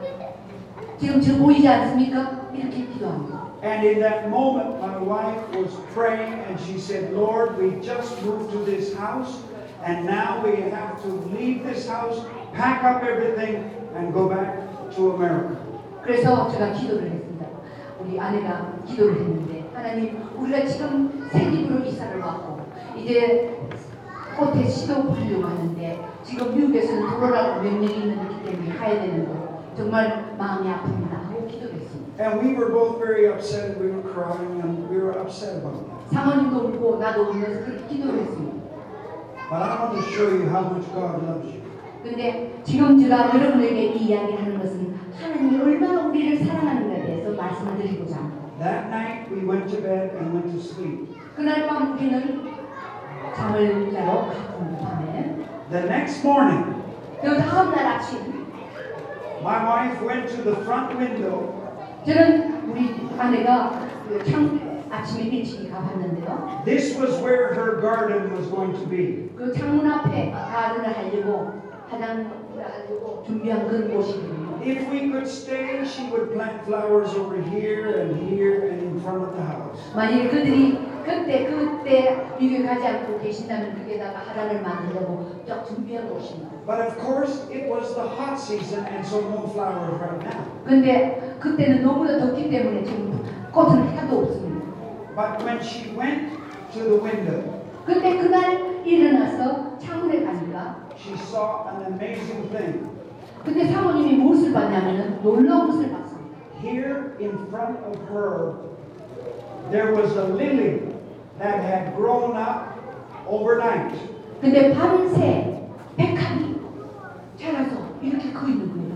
지금 저 보이지 않습니까? 이렇게 기도합니다. And in that moment, my wife was praying and she said, Lord, we just moved to this house and now we have to leave this house, pack up everything and go back to America. 그래서 제가 기도를 했습니다. 우리 아내가 기도를 했는데 하나님, 우리가 지금 새 집으로 이사를 왔고 이제 꽃에 씨도 뿌리려고 하는데 지금 미국에서는 들어오라고 명령이 있기 때문에 가야 되는데 정말 마음이 아픕니다 하고 기도를 했습니다. And we were both very upset. We were crying and we were upset about that. 사모님도 울고 나도 울면서 그렇게 기도를 했습니다. But I want to show you how much God loves you. 근데 지금 제가 여러분에게 이 이야기를 하는 것은 하나님이 얼마나 우리를 사랑하는가에 대해서 말씀을 드리고자 합니다. That night we went to bed and went to sleep. 그날 밤 우리는 잠을 자러 갔습니다. 밤에. The next morning, 그 다음 날 아침 my wife went to the front window. 저는 우리 아내가 그 창 아침에 일찍 가봤는데요. This was where her garden was going to be. 그 창문 앞에 가든을 하려고 화장을 하려고 준비한 그런 곳이거든요. If we could stay, she would plant flowers over here and here and in front of the house. 만일 그들이 그때 그때 미국에 가지 않고 계신다면 거기에다가 화단을 만들려고 쫙 준비한 곳입니다. But of course, it was the hot season and so no flowers right now. 근데 그때는 너무나 덥기 때문에 지금 꽃은 하나도 없습니다. But when she went to the window, 근데 그날 일어나서 창문에 가니까 she saw an amazing thing. 근데 사모님이 무엇을 봤냐면은 놀라운 것을 봤습니다. Here in front of her, there was a lily that had grown up overnight. 근데 밤새 백합이 자라서 이렇게 커 있는 거예요.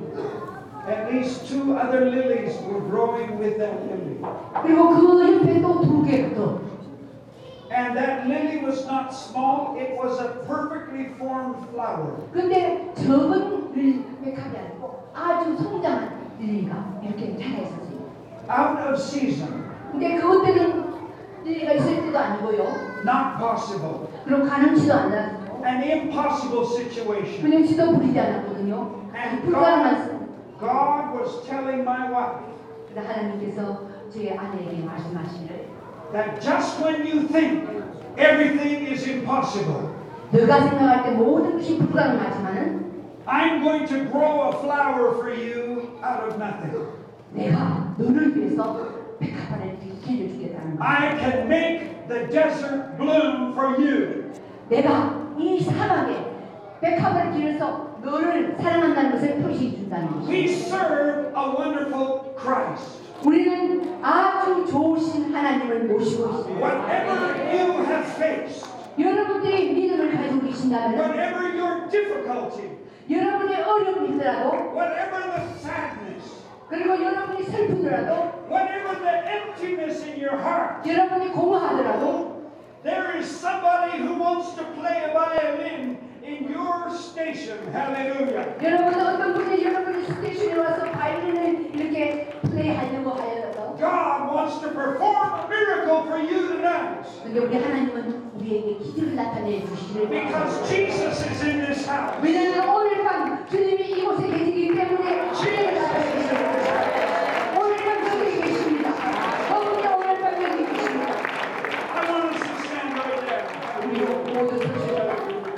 At least two other lilies were growing with that lily. 그리고 그 옆에 또 두 개 더. And that lily was not small, it was a perfectly formed flower. 근데 적은 릴 백합이 아니고 아주 성장한 릴리가 이렇게 자라 있었어요. Out of season, 근데 그때는 릴리가 있을 때도 아니고요. not possible. 그럼 가능치도 않았어요. An impossible situation. 그냥 지도 부리지 않았거든요. And 불가능한. God was telling my wife 그래서 하나님께서 제 아내에게 말씀하시기를 that just when you think everything is impossible, 너가 생각할 때 모든 것이 불가능하지만은 I'm going to grow a flower for you out of nothing. 내가 너를 위해서 백합화를 길러주겠다는 거야. I can make the desert bloom for you. 내가 이 사막에 백합을 길러서 너를 사랑한다는 것을 표시해 준다는 것이야. We serve a wonderful Christ. 우리는 아주 좋으신 하나님을 모시고 있습니다. Whatever you have faced, 여러분들이 믿음을 가지고 계신다면 whatever your difficulty, 여러분의 어려움이 있더라도 whatever the sadness, 그리고 여러분이 슬프더라도 whatever the emptiness in your heart, 여러분이 공허하더라도 there is somebody who wants to play a violin in your station. Hallelujah. 여러분 어떤 분이 여러분의 스테이션에 와서 바이올린을 이렇게 플레이하려고 하여서 God wants to perform a miracle for you tonight. 근데 우리 하나님은 우리에게 기적을 나타내 주시기를 Because Jesus is in this house. 왜냐하면 오늘 밤 주님이 이곳에 계시기 때문에 기적을 나타내 주십니다. 오늘 밤 여기 계십니다. 그분이 오늘 밤 여기 계십니다. I want us to stand right there. 우리 모두 서시다.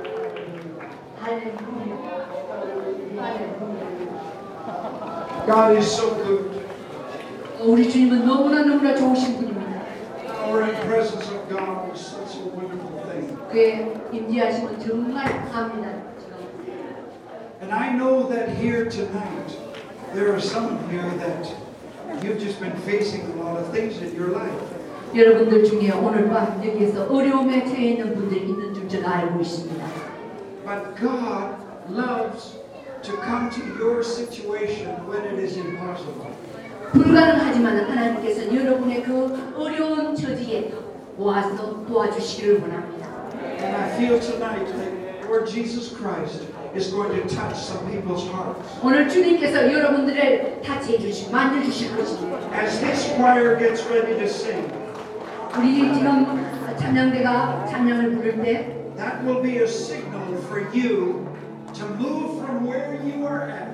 할렐루야. 할렐루야. God is so good. 우리 주님은 너무나 너무나 좋으신 분입니다. Our in presence of God is such a wonderful thing. 그의 임재하심은 정말 감사합니다. And I know that here tonight, there are some of you that you've just been facing a lot of things in your life. 여러분들 중에 오늘 밤 여기에서 어려움에 처해 있는 분들이 있는 줄 제가 알고 있습니다. But God loves to come to your situation when it is impossible. 불가능하지만 하나님께서는 여러분의 그 어려운 처지에 모아서 도와주시기를 원합니다. And I feel tonight that Lord Jesus Christ is going to touch some people's hearts. 오늘 주님께서 여러분들을 타치해 주시고 만져 주실 것입니다. As this choir gets ready to sing, 우리 지금 찬양대가 찬양을 부를 때 that will be a signal for you to move from where you are at.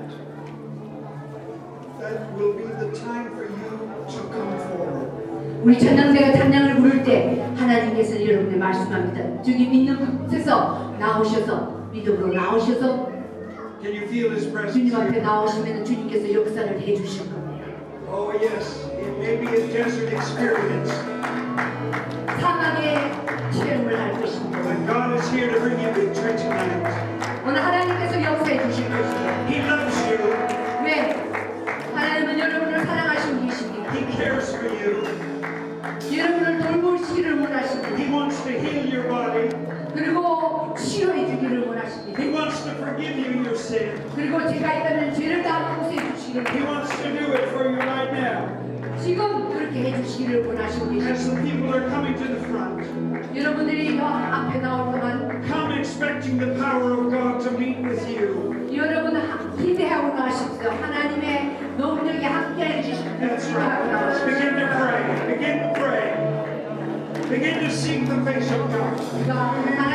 That will be the time for you to come forward. 우리 찬양대가 찬양을 부를 때 하나님께서 여러분들 말씀합니다. 저기 믿는 곳에서 나오셔서 믿음으로 나오셔서 Can you feel His presence 주님 앞에 here? 나오시면 주님께서 역사를 해주실 겁니다. Oh yes, it may be a desert experience, 사막의 체험을 할 것입니다. but God is here to bring you victory tonight. 오늘 하나님께서 역사해 주실 것입니다. He loves you. 왜? 하나님은 여러분을 사랑하시고 계십니다. He cares for you. 여러분을 돌보시기를 원하십니다. He wants to heal your body. 그리고 치료해 주기를 원하십니다. He wants to forgive you your sin. 그리고 제가 있다면 죄를 다 용서해 주시기를 He wants to do it for you right now. 지금 그렇게 해주시기를 원하시고 As 계십니다. the people are coming to the front, 여러분들이 여 앞에 나올 동안 come expecting the power of God to meet with you. 여러분 기대하고 나십시오. 하나님의 능력이 함께해 주시는 That's 기대하고 right. Begin to 나십시오. pray. Begin to pray. Begin to seek the face of God. 우리가